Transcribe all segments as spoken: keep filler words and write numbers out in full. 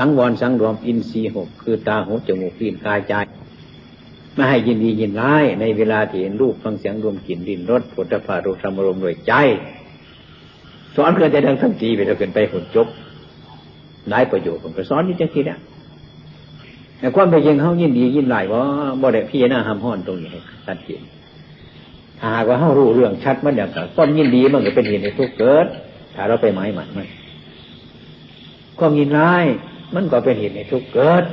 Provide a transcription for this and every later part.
สังวรสังรวมอินทรีย์หกคือตาหูจมูกลิ้นกายใจไม่ให้ยินดียินร้ายในเวลาที่เห็นรูปฟังเสียงรวมกลิ่นลิ้นรสโผฏฐัพพะรูปธรรมารมณ์ด้วยใจสอนเพื่อจะดังทั้งทีไปเราเกินไปผลจบได้ประโยชน์ผมก็สอนนี่จังซี่นะแต่ความเป็นจริงเขายินดียินร้ายว่าบ่ได้พิจารณาห้ามห้อนตรงนี้ให้ชัดเจนถ้าหากว่าเขารู้เรื่องชัดมันอย่างไรความยินดีมันก็เป็นเหตุให้ทุกข์เกิดถ้าเราไปหมายมันมันความยินร้ายมันก็เป็นเหตุให้ทุกข์เกิด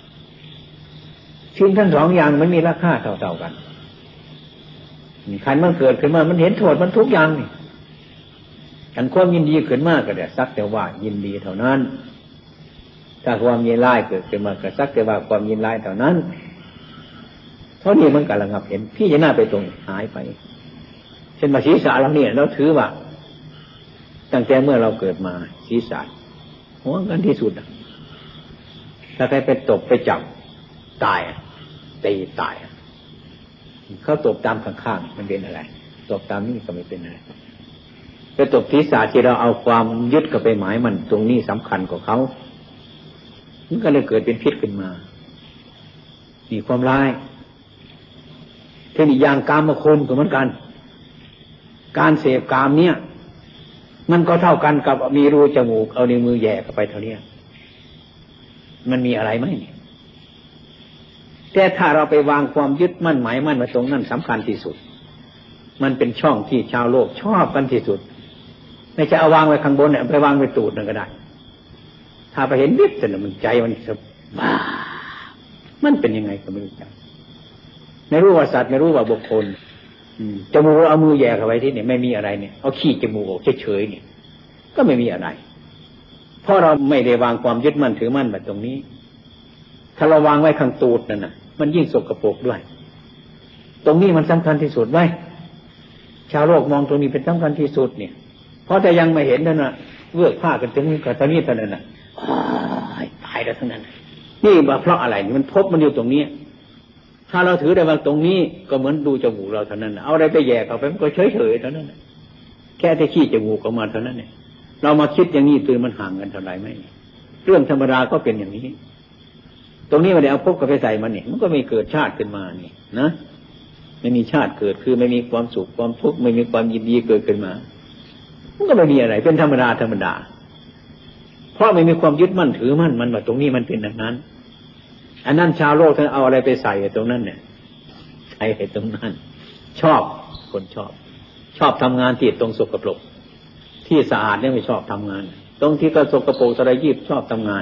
สิ่งทั้งสองอย่างมันมีราคาเท่าๆกันขันมันเกิดขึ้นมามันเห็นโทษมันทุกอย่างนี่ขันความยินดีขึ้นมากก็เนี่ยสักแต่ว่ายินดีเท่านั้นถ้าความยินร้ายเกิดขึ้นมาก็สักแต่ว่าความยินร้ายเท่านั้นเท่านี้มันก็ระงับเห็นพี่จะหน้าไปตรงหายไปเช่นมาศีรษะเราเนี่ยเราถือว่าตั้งแต่เมื่อเราเกิดมาศีรษะหัวกันที่สุดถ้าใครไปตบไปจับตายตีตายเขาตบตามข้างๆมันเป็นอะไรตบตามนี่ก็ไม่เป็นอะไรไปตบศีรษะที่เราเอาความยึดกับไปหมายมันตรงนี้สำคัญกว่าเขามันก็เลยเกิดเป็นพิษขึ้นมานี่ความร้ายเทคนิคอย่างกามคุณก็เหมือนกันการเสพกามเนี่ยมันก็เท่ากันกับมีรูจมูกเอานิ้วมือแย่เข้าไปเท่านี้มันมีอะไรไหมเนี่ยแต่ถ้าเราไปวางความยึดมั่นหมายมั่นไว้ตรงนั้นสำคัญที่สุดมันเป็นช่องที่ชาวโลกชอบกันที่สุดไม่ใช่เอาวางไว้ข้างบนเนี่ยไปวางไว้ตูดนั่นก็ได้ถ้าไปเห็นนิดแต่มันใจมันสบายมันเป็นยังไงก็ไม่รู้จักไม่รู้ว่าสัตว์ไม่รู้ว่าบุคคลจมูกเอามือแย่เข้าไปที่เนี่ยไม่มีอะไรเนี่ยเอาขี้จมูกออกเฉยๆเนี่ยก็ไม่มีอะไรเพราะเราไม่ได้วางความยึดมั่นถือมั่นแบบตรงนี้ถ้าเราวางไว้ข้างตูดนั่นน่ะมันยิ่งสกปรกด้วยตรงนี้มันสำคัญที่สุดไว้ชาวโลกมองตรงนี้เป็นสำคัญที่สุดเนี่ยเพราะแต่ยังไม่เห็นนั่นน่ะเลือกผ้ากันถึงกับตอนนี้เท่านั้นน่ะตายแล้วทั้งนั้นนี่เพราะอะไรนี่มันพบมันอยู่ตรงนี้ถ้าเราถือได้ว่าตรงนี้ก็เหมือนดูจมูกเราเท่านั้นเอาอะไรไปแย่เข้าไปมันก็เฉยๆเท่านั้นแค่ที่ขี้จมูกออกมาเท่านั้นเนี่ยเรามาคิดอย่างนี้ตื่นมันห่างกันเท่าไหร่ไหมเรื่องธรรมดาก็เป็นอย่างนี้ตรงนี้มันได้เอาพบกับไปใส่มันเนี่ยมันก็ไม่เกิดชาติขึ้นมานี่นะไม่มีชาติเกิดคือไม่มีความสุขความทุกข์ไม่มีความยินดีเกิดขึ้นมามันก็ไม่มีอะไรเป็นธรรมดาธรรมดาเพราะไม่มีความยึดมั่นถือมั่นมันว่าตรงนี้มันเป็นอย่างนั้นอันนั้นชาวโลกท่านเอาอะไรไปใส่ตรงนั้นเนี่ยใส่ไปตรงนั้นชอบคนชอบชอบทำงานที่ตรงสกปรกที่สะอาดเนี่ยไม่ชอบทำงานตรงที่ก็สกปรกสลายยีบชอบทำงาน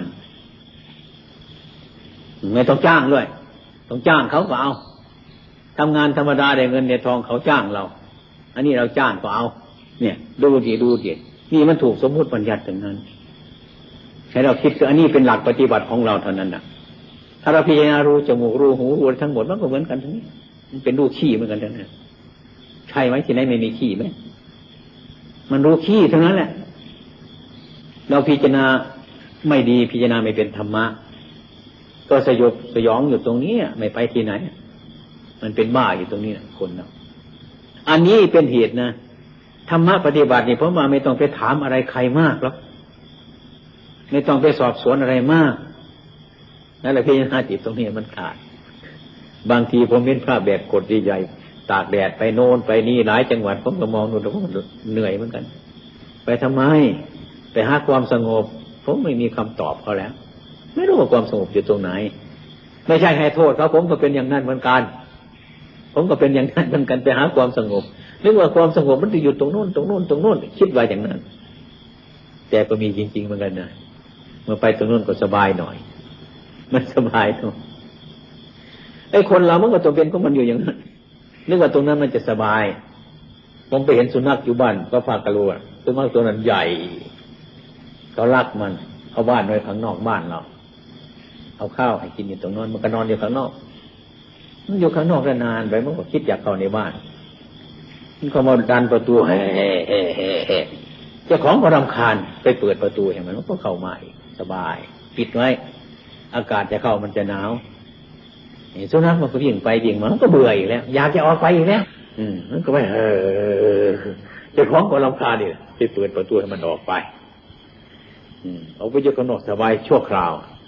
ไม่ต้องจ้างด้วยต้องจ้างเขาก็เอาทำงานธรรมดาได้เงินได้ทองเขาจ้างเราอันนี้เราจ้างก็เอาเนี่ยดูดิดูดินี่มันถูกสมมุติบัญญัติถึงนั้นให้เราคิดว่าอันนี้เป็นหลักปฏิบัติของเราเท่านั้นนะถ้าเราพิจารณารู้จมูกรู้หูรู้ทั้งหมดมันก็เหมือนกันทั้งนี้มันเป็นรู้ขี้เหมือนกันทั้งนั้นใช่ไหมที่ไหนไม่มีขี้ไหมมันรู้ขี้ทั้งนั้นแหละเราพิจารณาไม่ดีพิจารณาไม่เป็นธรรมะก็สยบสยองอยู่ตรงนี้ไม่ไปที่ไหนมันเป็นบ้าอยู่ตรงนี้นะคนเราอันนี้เป็นเหตุนะธรรมะปฏิบัตินี่เพราะว่าไม่ต้องไปถามอะไรใครมากหรอกไม่ต้องไปสอบสวนอะไรมากนั่นแหละพิจารณาจิตตรงนี้มันขาดบางทีผมเห็นภาพแบบกดใหญ่ๆตากแดดไปโน่นไปนี่หลายจังหวัดผมก็มองดูแล้วก็เหนื่อยเหมือนกันไปทำไมไปหาความสงบผมไม่มีคำตอบเขาแล้วไม่รู้ว่าความสงบอยู่ตรงไหนไม่ใช่ให้โทษเขาผมก็เป็นอย่างนั้นเหมือนกันผมก็เป็นอย่างนั้นเหมือนกันไปหาความสงบนึกว่าความสงบมันจะอยู่ตรงโน้นตรงโน้นตรงโน้นคิดว่าอย่างนั้นแต่ก็มีจริงๆเหมือนกันนะเมื่อไปตรงโน้นก็สบายหน่อยมันสบายเนาะไอ้คนเรามันก็ตัวเป็นของมันอยู่อย่างนั้นนึกว่าตรงนั้นมันจะสบายผมไปเห็นสุนัขอยู่บ้านก็พากระโลดสุนัขตัวนั้นใหญ่เขารักมันเอาบ้านไว้ข้างนอกบ้านเราเอาข้าวให้กินอยู่ตรงนั้นมันก็นอนอยู่ข้างนอกมันอยู่ข้างนอกนานไปมันก็คิดอยากเข้าในบ้านมันก็มาดันประตูเฮ้เจ้าของก็รำคาญไปเปิดประตูเห็นไหมมันก็เข้ามาอีกสบายปิดไว้อากาศจะเข้ามันจะหนาวสุนัขมันก็วิ่งไปวิ่งมามันก็เบื่ออีกแล้วอยากจะออกไปอีกแล้วอืมมันก็ไปเออเจ้าของก็รำคาญดิไปเปิดประตูให้มันออกไปอืมเอาไปอยู่ข้างนอกสบายชั่วคราว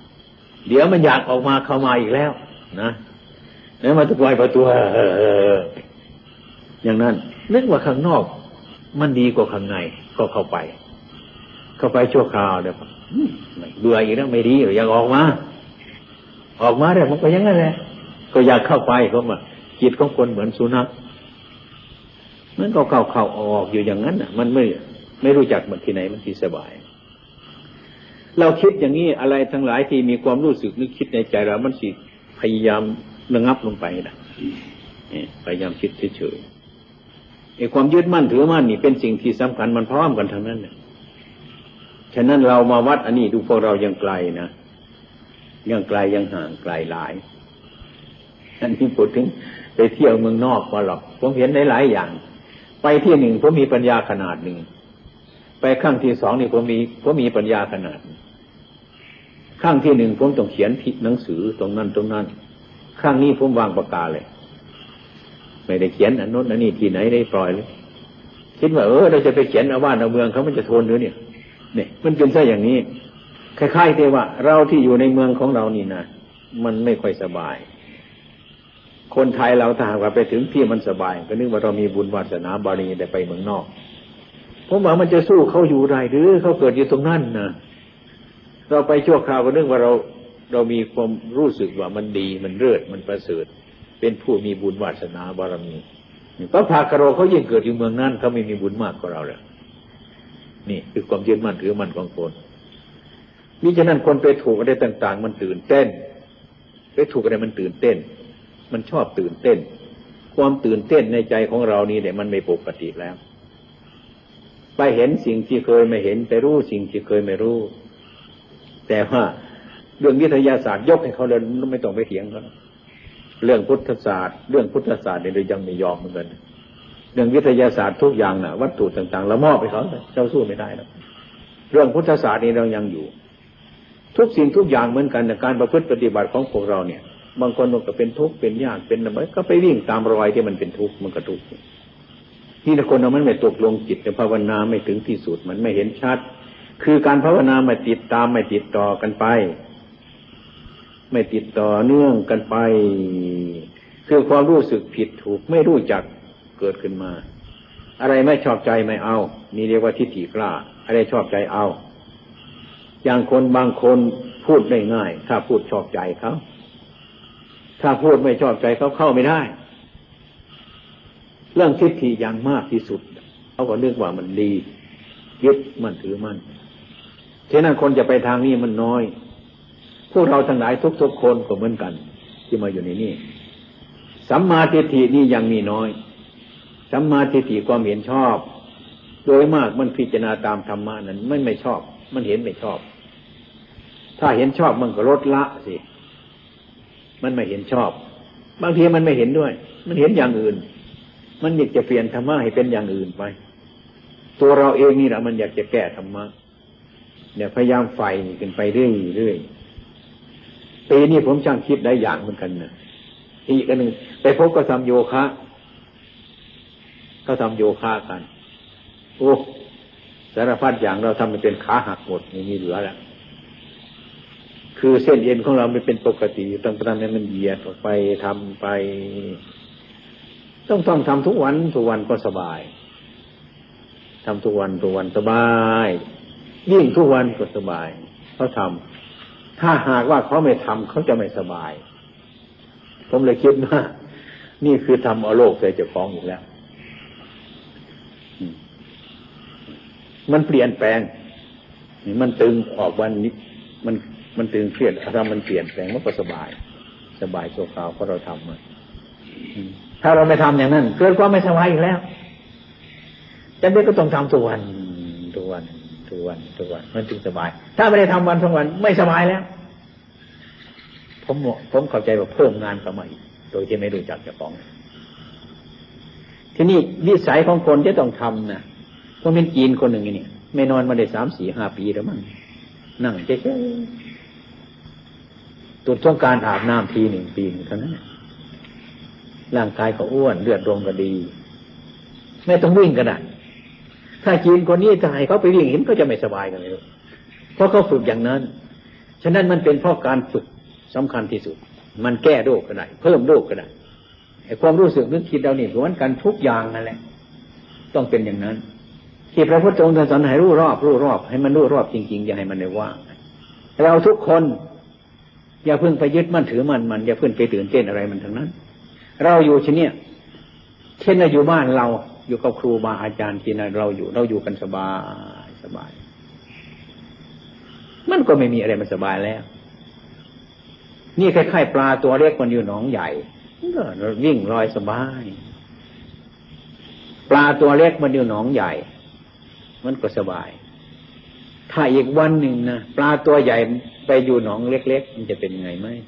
เดี๋ยวมันอยากออกมาเข้ามาอีกแล้วนะแล้วมาทุกวันประตูอย่างนั้นนึกว่าข้างนอกมันดีกว่าข้างในก็เข้าไปเข้าไปชั่วคราวเดี๋ยวเบื่ออีกแล้วไม่ดีอยากออกมาออกมาได้มันก็อย่างนั้นแหละก็อยากเข้าไปเขาว่าจิตของคนเหมือนสุนัขมันก็เข้าเข้าออกอยู่อย่างนั้นน่ะมันไม่ไม่รู้จักมันที่ไหนมันที่สบายเราคิดอย่างนี้อะไรทั้งหลายที่มีความรู้สึกนึกคิดในใจเรามันสิพยายามระงับลงไปนะพยายามคิดเฉยๆไอ้ความยึดมั่นถือมั่นนี่เป็นสิ่งที่สำคัญมันพร้อมกันทั้งนั้นเนี่ยฉะนั้นเรามาวัดอันนี้ดูพวกเรายังไกลนะยังไกลยังห่างไกลหลายอันนี้พูดถึงไปเที่ยวเมืองนอกมาหรอกผมเห็นได้หลายอย่างไปที่หนึ่งผมมีปัญญาขนาดหนึ่งไปครั้งที่สองนี่ผมมีผมมีปัญญาขนาดครั้งที่หนึ่งผมต้องเขียนผิดหนังสือตรงนั้นตรงนั้นครั้งนี้ผมวางปากกาเลยไม่ได้เขียนอันโน้นอันนี้ที่ไหนได้ปล่อยเลยคิดว่าเออเราจะไปเขียนเอาบ้านเอาเมืองเขามันจะทนหรือเนี่ยเนี่ยมันเป็นซะอย่างนี้คล้ายๆที่ว่าเราที่อยู่ในเมืองของเรานี่นะมันไม่ค่อยสบายคนไทยเราถ้าหากว่าไปถึงที่มันสบายก็นึกว่าเรามีบุญวาสนาบารมีได้ไปเมืองนอกผมว่ามันจะสู้เขาอยู่ได้หรือเขาเกิดอยู่ตรงนั้นนะเราไปชั่วคราวก็นึกว่าเราเรามีความรู้สึกว่ามันดีมันเลิศมันประเสริฐเป็นผู้มีบุญวาสนาบารมีพระภาคโรเขายิ่งเกิดอยู่เมืองนั้นเขาไม่มีบุญมากกว่าเราเลยนี่คือความยึดมั่นถือมั่นของคนมิฉะนั้นคนไปถูกอะไรต่างๆมันตื่นเต้นไปถูกอะไรมันตื่นเต้นมันชอบตื่นเต้นความตื่นเต้นในใจของเรานี่เนี่ยมันไม่ปกติแล้วไปเห็นสิ่งที่เคยไม่เห็นไปรู้สิ่งที่เคยไม่รู้แต่ว่าเรื่องวิทยาศาสตร์ยกให้เขาเลยไม่ต้องไปเถียงเขาเรื่องพุทธศาสตร์เรื่องพุทธศาสตร์เนี่ยเรายังไม่ยอมเหมือนกันเรื่องวิทยาศาสตร์ทุกอย่างน่ะวัตถุต่างๆเรามอบไปเขาเจ้าสู้ไม่ได้แล้วเรื่องพุทธศาสตร์นี่เรายังอยู่ทุกสิ่งทุกอย่างเหมือนกันในการประพฤติปฏิบัติของพวกเราเนี่ยบางคนก็เป็นทุกข์เป็นยากเป็นอะไรก็ไปวิ่งตามรอยที่มันเป็นทุกข์มันก็ทุกข์ที่ละคนเรามันไม่ตกลงจิตภาวนาไม่ถึงที่สุดมันไม่เห็นชัดคือการภาวนาไม่ติดตามไม่ติดต่อกันไปไม่ติดต่อเนื่องกันไปคือความรู้สึกผิดถูกไม่รู้จักเกิดขึ้นมาอะไรไม่ชอบใจไม่เอานี่เรียกว่าทิฏฐิกล้าอะไรชอบใจเอาอย่างคนบางคนพูดได้ง่ายถ้าพูดชอบใจเขาถ้าพูดไม่ชอบใจเขาเข้าไม่ได้เรื่องทิฏฐิอย่างมากที่สุดเขาก็นึกว่ามันดียึดมันถือมันฉะนั้นคนจะไปทางนี้มันน้อยพวกเราทั้งหลายทุกๆคนก็เหมือนกันที่มาอยู่ในนี้สัมมาทิฏฐินี่ยังมีน้อยสัมมาทิฏฐิความเห็นชอบโดยมากมันพิจารณาตามธรรมะนั้นไม่ไม่ชอบมันเห็นไม่ชอบถ้าเห็นชอบมันก็ลดละสิมันไม่เห็นชอบบางทีมันไม่เห็นด้วยมันเห็นอย่างอื่นมันอยากจะเปลี่ยนธรรมะให้เป็นอย่างอื่นไปตัวเราเองนี่แหละมันอยากจะแก้ธรรมะเนี่ยพยายามไฟกันไปเรื่อยๆปีนี้ผมช่างคิดได้อย่างเหมือนกันนะอีกอันหนึ่งไปพบก็ทำโยคะเขาทำโยคะกันโอ้สารพัดอย่างเราทำมันเป็นขาหักหมดไม่มีเหลือแล้วคือเส้นเอ็นของเราไม่เป็นปกติตั้งแต่นั้นมันเหยียดออกไปทำไปต้องต้องทำทุกวันทุกวันก็สบายทำทุกวันทุกวันสบายยิ่งทุกวันก็สบายเขาทำถ้าหากว่าเขาไม่ทำเขาจะไม่สบายผมเลยคิดว่านี่คือทำเอาโลกใส่เจ้าของอีกแล้วมันเปลี่ยนแปลงมันตึงออกวันนี้มันมันตึงเครียดถ้ามันเปลี่ยนแปลงมันก็สบายสบายชั่วคราวเพราะเราทำมาถ้าเราไม่ทำอย่างนั้นเกิดความไม่สบายอีกแล้วจำเป็นก็ต้องทำทุกวันทุกวันทุกวันทุกวันมันจึงสบายถ้าไม่ได้ทำวันสองวันไม่สบายแล้วผมผมเข้าใจว่าเพิ่มงานเข้ามาอีกโดยที่ไม่รู้จักเจ้าของทีนี้วิสัยของคนที่ต้องทำนะต้องเป็นจีนคนหนึ่งนี่ไม่นอนมาได้สามสี่ห้าปีแล้วมั้งนั่งเฉยๆตุดต้องการอาบน้ำทีหนึ่งปีนึงเท่านั้นร่างกายเขาอ้วนเลือดลมก็ดีไม่ต้องวิ่งกันนะถ้าจีนคนนี้จะให้เขาไปวิ่งเห็นก็จะไม่สบายกันเลยเพราะเขาฝึกอย่างนั้นฉะนั้นมันเป็นเพราะการฝึกสำคัญที่สุดมันแก้โรคก็ได้เพิ่มโรคก็ได้ไอ้ความรู้สึกนึกคิดเรานี่ล้วนกันทุกอย่างนั่นแหละต้องเป็นอย่างนั้นที่พระพุทธองค์สอนให้รู้รอบรู้รอบให้มันรู้รอบจริงๆอย่าให้มันได้ว่างเราทุกคนอย่าเพิ่งไปยึดมั่นถือมันมันอย่าเพิ่งไปตื่นเต้นอะไรมันทั้งนั้นเราอยู่ที่เนี่ยเช่นเราอยู่บ้านเราอยู่กับครูบาอาจารย์ที่นั่นเราอยู่เราอยู่กันสบายสบายมันก็ไม่มีอะไรมันสบายแล้วนี่คล้ายๆปลาตัวเล็กมันอยู่หนองใหญ่ก็วิ่งลอยสบายปลาตัวเล็กมันอยู่หนองใหญ่มันก็สบายถ้าอีกวันหนึ่งนะปลาตัวใหญ่ไปอยู่หนองเล็กๆมันจะเป็นไงไหม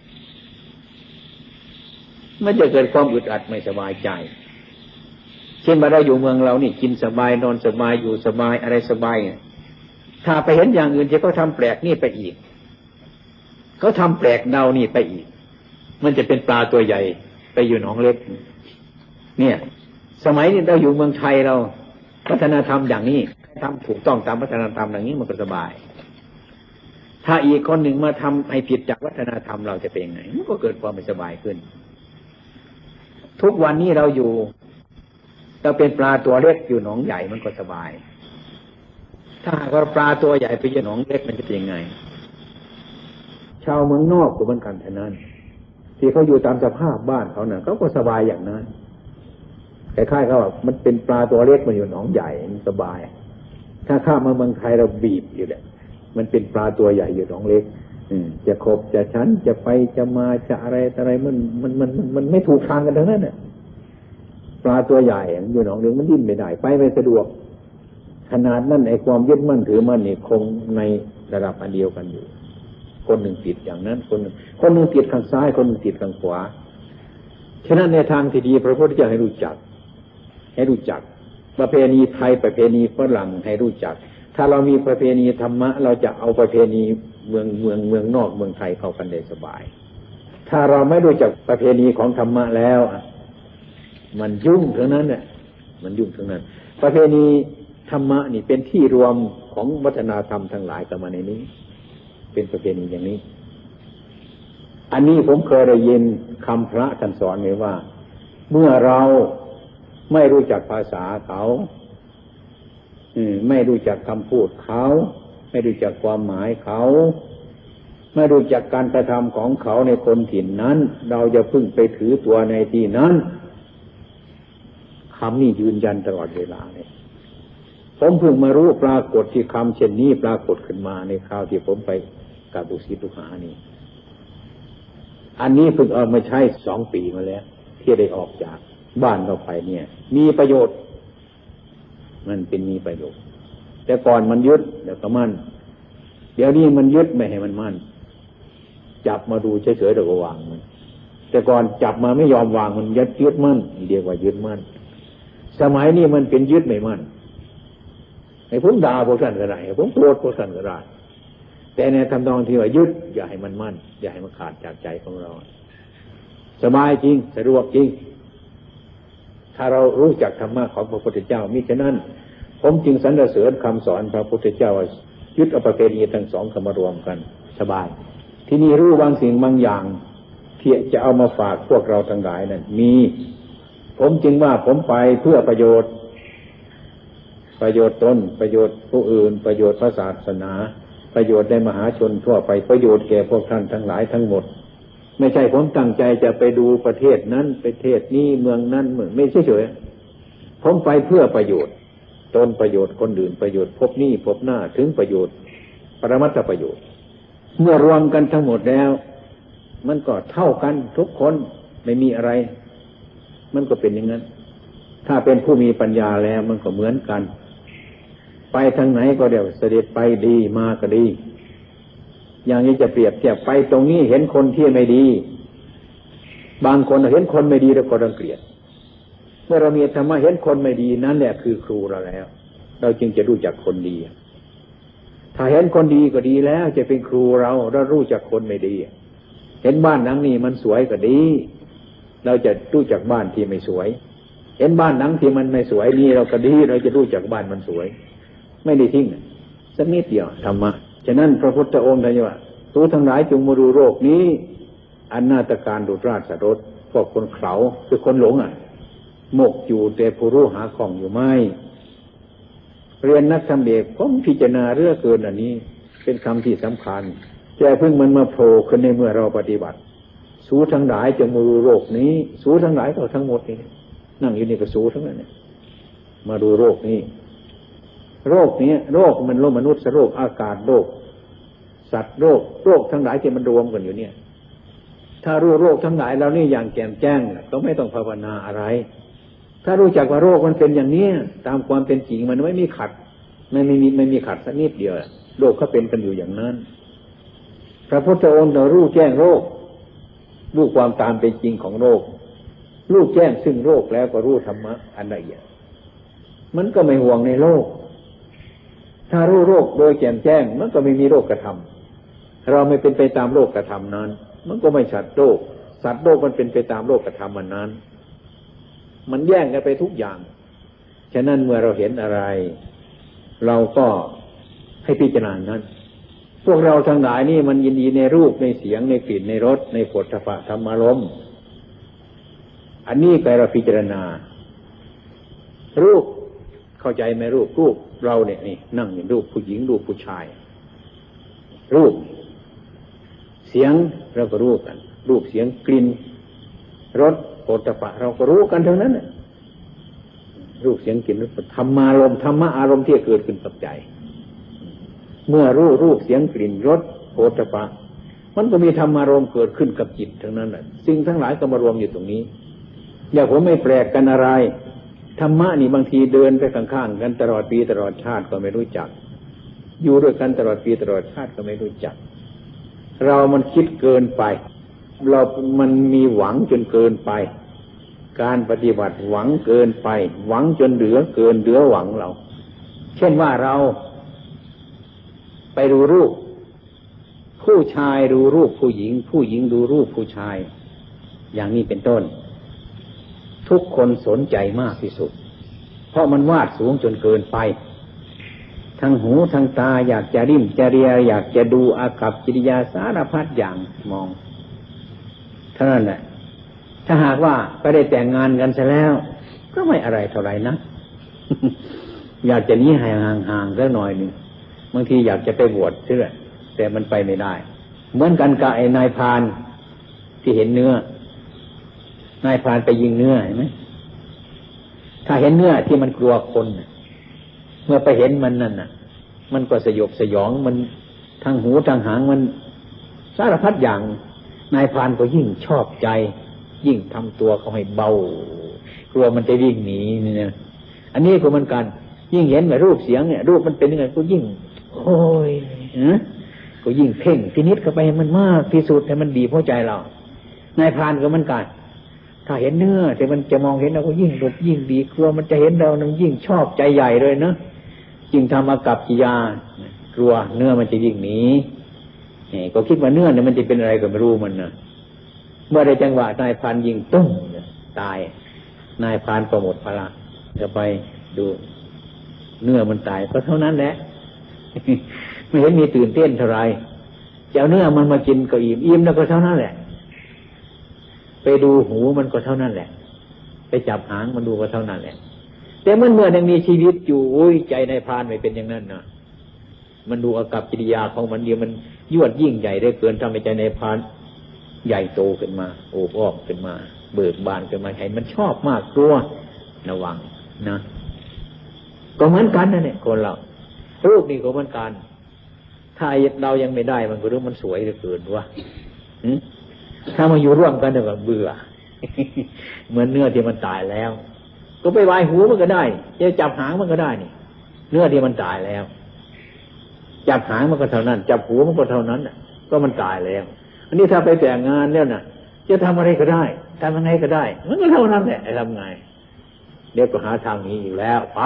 มันจะเกิดความอึดอัดไม่สบายใจเช่นว่าเราอยู่เมืองเรานี่กินสบายนอนสบายอยู่สบายอะไรสบายถ้าไปเห็นอย่างอื่นที่เขาทำแปลกนี่ไปอีกเขาทำแปลกเดานี่ไปอีกมันจะเป็นปลาตัวใหญ่ไปอยู่หนองเล็กเนี่ยสมัยนี้เราอยู่เมืองไทยเราวัฒนธรรมอย่างนี้ทำถูกต้องตามวัฒนธรรมอย่างนี้มันก็สบายถ้าอีกคนหนึ่งมาทำให้ผิดจากวัฒนธรรมเราจะเป็นยังไงมันก็เกิดความไม่สบายขึ้นทุกวันนี้เราอยู่เราเป็นปลาตัวเล็กอยู่หนองใหญ่มันก็สบายถ้าหากว่าปลาตัวใหญ่ไปอยู่หนองเล็กมันจะเป็นยังไงชาวเมืองนอกก็เหมือนกันเท่านั้นที่เขาอยู่ตามสภาพบ้านเขาเนี่ยเขาก็สบายอย่างนั้นคล้ายๆเขาว่ามันเป็นปลาตัวเล็กมันอยู่หนองใหญ่มันสบายถ้าข้ามมาเมืองไทยเราบีบอยู่เนี่ยมันเป็นปลาตัวใหญ่อยู่หนองเล็กจะขบจะชั้นจะไปจะมาจะอะไรอะไรมันมันมันมันไม่ถูกทางกันทั้งนั้นเนี่ยปลาตัวใหญ่อยู่หนองเล็กมันดิ้นไม่ได้ไปไม่สะดวกขนาดนั้นไอ้ความยึดมั่นถือมั่นนี่คงในระดับอันเดียวกันอยู่คนหนึ่งติดอย่างนั้นคนหนึ่งคนหนึ่งติดข้างซ้ายคนหนึ่งติดข้างขวาฉะนั้นในทางที่ดีพระพุทธเจ้าให้รู้จักให้รู้จักประเพณีไทยประเพณีฝรั่งให้รู้จักถ้าเรามีประเพณีธรรมะเราจะเอาประเพณีเมืองเมืองเมืองนอกเมืองไทยเข้ากันได้สบายถ้าเราไม่รู้จักประเพณีของธรรมะแล้วมันยุ่งทั้งนั้นเนี่ยมันยุ่งทั้งนั้นประเพณีธรรมะนี่เป็นที่รวมของวัฒนธรรมทั้งหลายกันมาในนี้เป็นประเพณีอย่างนี้อันนี้ผมเคยได้ยินคำพระท่านสอนไว้ว่าเมื่อเราไม่รู้จักภาษาเขาไม่รู้จักคำพูดเขาไม่รู้จักความหมายเขาไม่รู้จักการกระทำของเขาในคนถิ่นนั้นเราจะพึ่งไปถือตัวในที่นั้นคำนี้ยืนยันตลอดเวลาเลยผมเพิ่งมารู้ปรากฏที่คำเช่นนี้ปรากฏขึ้นมาในคราวที่ผมไปกับลูกศิษย์ลูกหานี่อันนี้เพิ่งเอามาใช้สองปีมาแล้วที่ได้ออกจากบ้านเราไปเนี่ยมีประโยชน์มันเป็นมีประโยชน์แต่ก่อนมันยึดเดี๋ยวก็มั่นเดี๋ยวนี้มันยึดไม่ให้มันมั่นจับมาดูเฉยๆเดี๋ยวก็วางมันแต่ก่อนจับมาไม่ยอมวางมันยึดยึดมั่นเรียกว่ายึดมั่นสมัยนี้มันเป็นยึดไม่มั่นให้ผมด่าพวกท่านก็ได้ให้ผมโกรธพวกท่านก็ได้แต่ในทำนองที่ว่ายึดอย่าให้มันมั่นอย่าให้มันขาดจากใจของเราสบายจริงสะดวกจริงถ้าเรารู้จักธรรมะของพระพุทธเจ้ามิฉะนั้นผมจึงสรรเสริญคำสอนพระพุทธเจ้าว่ายึดเอาประเพณีทั้งสองเข้ามารวมกันสบายที่นี่รู้บางสิ่งบางอย่างที่จะเอามาฝากพวกเราทั้งหลายนั้นมีผมจึงว่าผมไปเพื่อประโยชน์ประโยชน์ตนประโยชน์ผู้อื่นประโยชน์พระศาสนาประโยชน์ในมหาชนทั่วไปประโยชน์แก่พวกท่านทั้งหลายทั้งหมดไม่ใช่ผมตั้งใจจะไปดูประเทศนั้นประเทศนี้เมืองนั้นเมืองไม่เฉยๆผมไปเพื่อประโยชน์ตนประโยชน์คนอื่นประโยชน์พบนี้พบหน้าถึงประโยชน์ปรมัตถประโยชน์เมื่อรวมกันทั้งหมดแล้วมันก็เท่ากันทุกคนไม่มีอะไรมันก็เป็นอย่างนั้นถ้าเป็นผู้มีปัญญาแล้วมันก็เหมือนกันไปทางไหนก็เดี๋ยวเสด็จไปดีมาก็ดีอย่างนี้จะเปรียบเทียบไปตรงนี้เห็นคนที่ไม่ดีบางคนเห็นคนไม่ดีแล้วก็รังเกียจเมื่อเรามีธรรมะเห็นคนไม่ดีนั่นแหละคือครูเราแล้วเราจึงจะรู้จักคนดีถ้าเห็นคนดีก็ดีแล้วจะเป็นครูเราเรารู้จักคนไม่ดีเห็นบ้านหลังนี้มันสวยก็ดีเราจะรู้จักบ้านที่ไม่สวยเห็นบ้านหลังที่มันไม่สวยนี่เราก็ดีเราจะรู้จักบ้านมันสวยไม่ได้ทิ้งสักนิดเดียวธรรมะฉะนั้นพระพุทธองค์ท่านว่าทุกทั้งหลายจงมาดูโรคนี้อนาตการดุจราชรสพวกคนเขาคือคนหลงอ่ะหมกอยู่แต่ผู้รู้หาของอยู่ไม่เรียนนักธรรมเอกผมพิจารณาเรื่องเกินอันนี้เป็นคำที่สำคัญแกเพิ่งมันมาโผล่ขึ้นในเมื่อเราปฏิบัติสู้ทั้งหลายจงมาดูโรคนี้สู้ทั้งหลายก็ทั้งหมดนี่นั่งอยู่นี่ก็สู้ทั้งนั้นเนี่ยมาดูโรคนี้โรคนี้โรคมันโรคมนุษย์โรคอากาศโรคสัตว์โรคโรคทั้งหลายที่มันรวมกันอยู่เนี่ยถ้ารู้โรคทั้งหลายแล้วนี่อย่างแจ่มแจ้งก็ไม่ต้องภาวนาอะไรถ้ารู้จักว่าโรคมันเป็นอย่างนี้ตามความเป็นจริงมันไม่มีขัดไม่ไม่มีไม่มีขัดสักนิดเดียวโรคเขาเป็นกันอยู่อย่างนั้นพระพุทธองค์เรารู้แจ้งโรครู้ความตามเป็นจริงของโรครู้แจ้งซึ่งโรคแล้วก็รู้ธรรมะอันละเอียดมันก็ไม่ห่วงในโรคถ้ารู้โรคโดยแจ่มแจ้งมันก็ไม่มีโรคกระทำเราไม่เป็นไปตามโรคกระทำนั้นมันก็ไม่สัตว์โรคสัตว์โรคมันเป็นไปตามโรคกระทำมันนั้นมันแย่งกันไปทุกอย่างฉะนั้นเมื่อเราเห็นอะไรเราก็ให้พิจารณานั้นพวกเราทั้งหลายนี่มันยินดีในรูปในเสียงในกลิ่นในรสในโผฏฐัพพะธรรมารมณ์อันนี้ไปเราพิจารณารูปเข้าใจไหมรูปรูปเราเนี่ยนี่นั่งอย่างรูปผู้หญิงรูปผู้ชายรูปเสียงเราก็รู้กันรูปเสียงกลิ่นรสโผฏฐัพพะเราก็รู้กันทั้งนั้นรูปเสียงกลิ่นรสธรรมารมณ์ธรรมะอารมณ์ที่เกิดขึ้นกับใจเมื่อรู้รูปเสียงกลิ่นรสโผฏฐัพพะมันก็มีธรรมารมณ์เกิดขึ้นกับจิตทั้งนั้นแหละสิ่งทั้งหลายก็มารวมอยู่ตรงนี้อย่าผมไม่แปลกกันอะไรธรรมะนี่บางทีเดินไปข้างๆกันตลอดปีตลอดชาติก็ไม่รู้จักอยู่ด้วยกันตลอดปีตลอดชาติก็ไม่รู้จักเรามันคิดเกินไปเรามันมีหวังจนเกินไปการปฏิบัติหวังเกินไปหวังจนเหลือเกินเหลือหวังเราเช่นว่าเราไปดูรูปผู้ชายดูรูปผู้หญิงผู้หญิงดูรูปผู้ชายอย่างนี้เป็นต้นทุกคนสนใจมากที่สุดเพราะมันวาดสูงจนเกินไปทั้งหูทั้งตาอยากจะริมจะเรียอยากจะดูอากัปกิริยาสารพัดอย่างมองเท่านั้นแหละถ้าหากว่าไปได้แต่งงานกันซะแล้วก็ไม่อะไรเท่าไหร่นะ อยากจะหนีห่างๆสักหน่อยหนึ่งบางทีอยากจะไปบวชเชื่อแต่มันไปไม่ได้เหมือนกันกับไอ้นายพรานที่เห็นเนื้อนายพรานไปยิงเนื้อเห็นไหมถ้าเห็นเนื้อที่มันกลัวคนเมื่อไปเห็นมันนั่นน่ะมันก็สยบสยองมันทางหูทางหางมันสารพัดอย่างนายพรานก็ยิ่งชอบใจยิ่งทำตัวเขาให้เบากลัวมันจะวิ่งหนีนี่นะอันนี้ก็เหมือนกันยิ่งเห็นแบบรูปเสียงเนี่ยรูปมันเป็นยังไงก็ยิ่งโอ้ยฮะก็ยิ่งเพ่งพินิจเข้าไปให้มันมากที่สุดให้มันดีพอใจเรานายพรานก็เหมือนกันถ้าเห็นเนื้อแต่มันจะมองเห็นเราก็ยิ่งหลบยิ่งดีกลัวมันจะเห็นเรานั้นยิ่งชอบใจใหญ่เลยนะยิ่งทำอากัปกิริยากลัวเนื้อมันจะยิ่งหนีนี่ก็คิดว่าเนื้อเนี่ยมันจะเป็นอะไรก็ไม่รู้มันนะเมื่อได้จังหวะนายพรานยิงตุ้มตายนายพรานก็หมดพละจะไปดูเนื้อมันตายก็เท่านั้นแหละไม่เห็นมีตื่นเต้นเท่าไรจะเอาเนื้อมันมากินก็อิ่มอิ่มแล้วก็เท่านั้นแหละไปดูหูมันก็เท่านั้นแหละไปจับหางมันดูก็เท่านั้นแหละแต่เมื่อเมื่อยังมีชีวิตอยู่โอ้ยใจนายพรานไม่เป็นอย่างนั้นนะมันดูอากัปกิริยาของมันเดียวมันยวดยิ่งใหญ่ได้เกินทำให้ใจนายพรานใหญ่โตขึ้นมาโอบอ้อมขึ้นมาเบิกบานขึ้นมาให้มันชอบมากกลัวระวังนะก็เหมือนกันนั่นแหละคนเรารูปนี่ก็เหมือนกันถ้าเรายังไม่ได้มันก็รู้มันสวยเหลือเกินวะถ้ามาอยู่ร่วมกันเดี๋ยวก็เบื่อ เหมือนเนื้อที่มันตายแล้วก็ไปวายหูมันก็ได้จะจับหางมันก็ได้นี่เนื้อที่มันตายแล้วจับหางมันก็เท่านั้นจับหูมันก็เท่านั้นก็มันตายแล้วอันนี้ถ้าไปแต่งงานแล้วน่ะจะทำอะไรก็ได้ทำยังไงก็ได้มันก็เท่านั้นแหละทำไงเดี๋ยวก็หาทางนี้อีกแล้วไป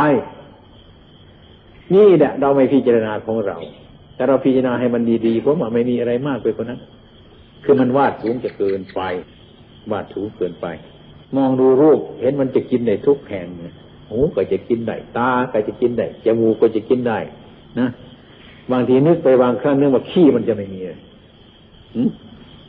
นี่แหละเราไม่พิจารณาของเราแต่เราพิจารณาให้มันดีๆเพราะว่าไม่มีอะไรมากไปกว่านั้นคือมันวาดสูงจะเกินไปวาดสูงเกินไปมองดูรูปเห็นมันจะกินได้ทุกแห่งหูก็จะกินได้ตาก็จะกินได้จมูกก็จะกินได้นะบางทีนึกไปบางครั้งนึกว่าขี้มันจะไม่มี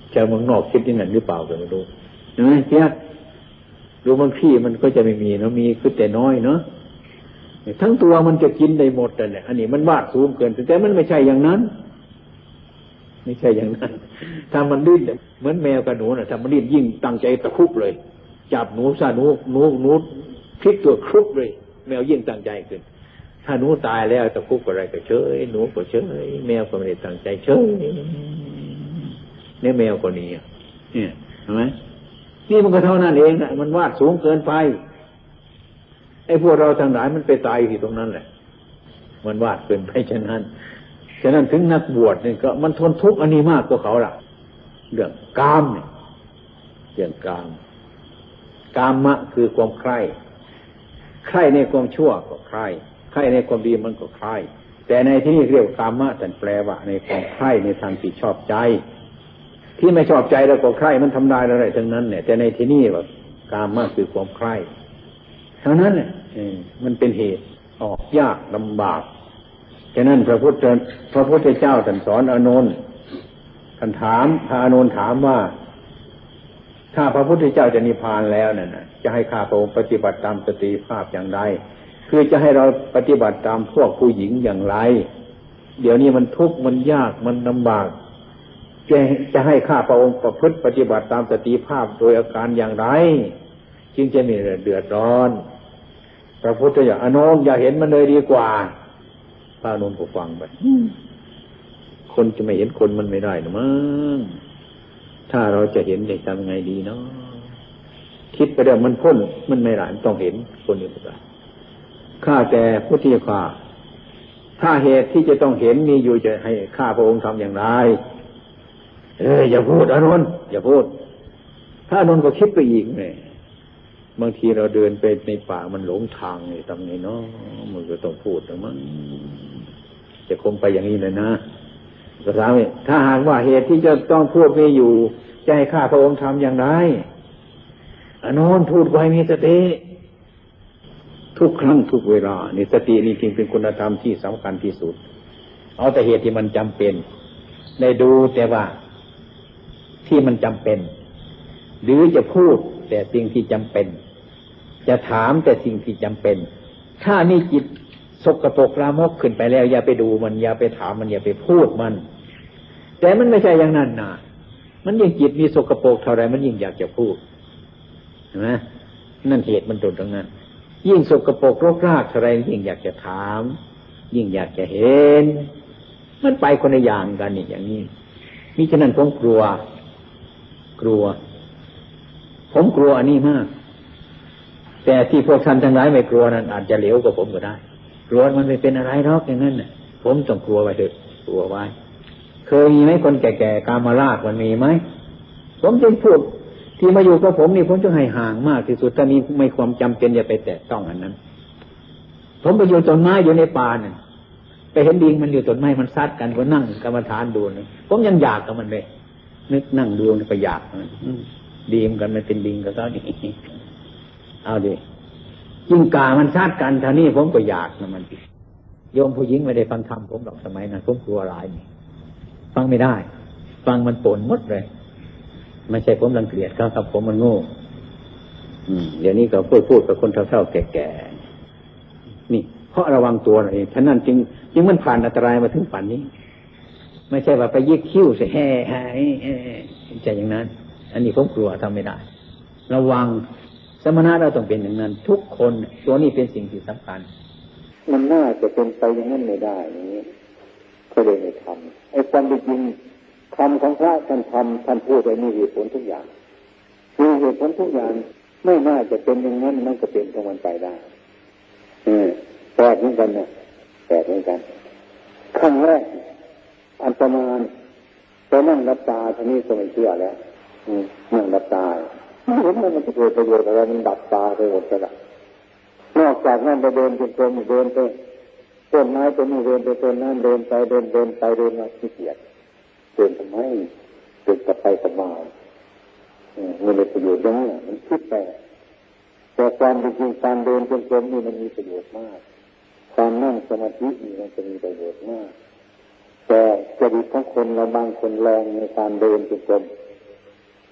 ชาวเมืองนอกคิดอย่างนั้นหรือเปล่าก็ไม่รู้เห็นไหมเจ๊ดูบางที่มันก็จะไม่มีเนาะมีคือแต่น้อยเนาะทั้งตัวมันจะกินได้หมดแต่เนี่ยอันนี้มันวาดสูงเกินแต่มันไม่ใช่อย่างนั้นไม่ใช่อย่างนั้นถ้ามันดิ้นเหมือนแมวกับหนูน่ะถ้ามันดิ้นยิ่งตั้งใจตะคุบเลยจับหนูซะหนูหนูหนูพลิกตัวครุบเลยแมวยิ่งตั้งใจขึ้นถ้าหนูตายแล้วตะคุบอะไรก็เฉยหนูก็เฉยแมวก็ไม่ได้ตั้งใจเฉยเนี่ยแมวก็นี้เนี่ยเห็นไหมนี่มันก็เท่านั้นเองนะมันวาดสูงเกินไปไอ้พวกเราทั้งหลายมันไปตายที่ตรงนั้นแหละมันวาดเกินไปฉะนั้นฉะนั้นถึงนักบวชนี่ก็มันทนทุกข์อันนี้มากกว่าเขาล่ะเรื่องกามเนี่ยเรื่องกามกามะคือความใคร่ใคร่ในความชั่วก็ใคร่ใคร่ในความดีมันก็ใคร่แต่ในที่นี้เรียกกามะแต่แปลว่าในความใคร่ในทางที่ชอบใจที่ไม่ชอบใจแล้วก็ใคร่มันทำลายอะไรทั้งนั้นเนี่ยแต่ในที่นี้ว่ากามะคือความใคร่เท่านั้นเนี่ยมันเป็นเหตุออกยากลำบากฉะนั้นพระพุทธพระพุทธเจ้าท่านสอนอานนท์ท่านถามพระอานนท์ถามว่าถ้าพระพุทธเจ้าจะนิพพานแล้วนั่นน่ะจะให้ข้าพระองค์ปฏิบัติตามสติภาพอย่างไรคือจะให้เราปฏิบัติตามพวกผู้หญิงอย่างไรเดี๋ยวนี้มันทุกข์มันยากมันลำบากจะจะให้ข้าพระองค์ประพฤติปฏิบัติตามสติภาพโดยอาการอย่างไรจึงจะไม่เดือดร้อนพระพุทธเจ้าอานนท์อย่าเห็นมันเลยดีกว่าพระอานนท์ก็ฟังไปคนจะไม่เห็นคนมันไม่ได้นะมั้งถ้าเราจะเห็นจะทำไงดีเนาะคิดไปเดี๋ยวมันพ้นมันไม่หลานต้องเห็นคนอยู่ก็ได้ข้าแต่พุทธิข้าถ้าเหตุที่จะต้องเห็นมีอยู่จะให้ข้าพระองค์ทำอย่างไรเอออย่าพูดอานนท์อย่าพูดถ้าอานนท์ก็คิดไปอีกเลยบางทีเราเดินไปในป่ามันหลงทางนี่ทำไงเนาะมันก็ต้องพูดนะมั้งจะคงไปอย่างนี้เลยนะก็ถามถ้าหากว่าเหตุที่จะต้องพูดมีอยู่จะให้ข้าพระองค์ทำอย่างไรอานนท์พูดไว้มีสติทุกครั้งทุกเวลานี่สตินี่จริงเป็นคุณธรรมที่สำคัญที่สุดเอาแต่เหตุที่มันจำเป็นได้ดูแต่ว่าที่มันจำเป็นหรือจะพูดแต่สิ่งที่จำเป็นจะถามแต่สิ่งที่จำเป็นถ้านี่จิตสกปรกลามกขึ้นไปแล้วอย่าไปดูมันอย่าไปถามมันอย่าไปพูดมันแต่มันไม่ใช่อย่างนั้นนะมันยิ่งจิตมีสกปรกเท่าไรมันยิ่งอยากจะพูดเห็นไหมนั่นเหตุมันตรงตรงนั้นยิ่งสกปรกรกรากเท่าไรยิ่งอยากจะถามยิ่งอยากจะเห็นมันไปคนละอย่างกันนี่อย่างนี้มิฉะนั้นผมกลัวกลัวผมกลัวอันนี้มากแต่ที่พวกท่านทั้งหลายไม่กลัวนั้นอาจจะเหลวกว่าผมก็ได้กลัวมันไม่เป็นอะไรหรอกอย่างนั้นน่ะผมต้องกลัวไว้เถอะกลัวไว้เคยมีไหมคนแก่ๆกามราชมันมีไหมผมจึงพูดที่มาอยู่กับผมนี่ผมจะให้ห่างมากที่สุดถ้ามีไม่ความจำเป็นอย่าไปแตะต้องอันนั้นผมไปอยู่ต้นไม้อยู่ในป่าเนี่ยไปเห็นดิงมันอยู่ต้นไม้มันซัดกันก็นั่งกรรมฐานดูนะผมยังอยากกับมันเลยนึกนั่งดูไปอยากมันดีมกันมันเป็นดิงกับเขาดิเอาดิยิ่งกามันซัดกันท่านี้ผมก็อยากนะมันโยมผู้หญิงไม่ได้ฟังธรรมผมหรอกสมัยนั้นผมกลัวหลายนี่ฟังไม่ได้ฟังมันปนหมดเลยไม่ใช่ผมรังเกียจเขาครับผมมันโง่อืมเดี๋ยวนี้ก็พูดพูดกับคนเฒ่าๆแก่ๆนี่เพราะระวังตัวเองฉะนั้นจึงจึงมันผ่านอันตรายมาถึงป่านนี้ไม่ใช่ว่าไปยิกคิ้วใส่แห่แห่ใจอย่างนั้นอันนี้ผมกลัวทำไม่ได้ระวังสมณะเราต้องเป็นอย่างนั้นทุกคนตัวนี้เป็นสิ่งที่สำคัญมันน่าจะเป็นไปอย่างนั้นไม่ได้อย่างนี้ก็เลยไม่ทำไอ้ความเป็นจริงคำของพระท่านทำท่านพูดไว้มีเหตุผลทุกอย่างมีเหตุผลทุกอย่างไม่น่าจะเป็นอย่างนั้นมันก็เป็นของมันไปได้เออแปลกเหมือนกันนะแปลกเหมือนกันครั้งแรกอันประมาณตอนนั่งรับตาทีนี้ก็ไม่เชื่อแล้วนั่งรับตาเห็นมันจะเกิดประโยชน์อะไรมันดับตาไปหมดแล้วนอกจากนั้นไปเดินจนเต็มเดินไปต้นไม้ต้นนี้เดินไปต้นนั้นเดินไปเดินเดินไปเดินมาขี้เกียจเดินทำไมเดินกลับไปกลับมามันมีประโยชน์นะมันคิดไปแต่ความจริงการเดินจนเต็มนี่มันมีประโยชน์มากการนั่งสมาธินี่มันจะมีประโยชน์มากแต่จริตของคนเราบางคนแรงในการเดินจนเต็ม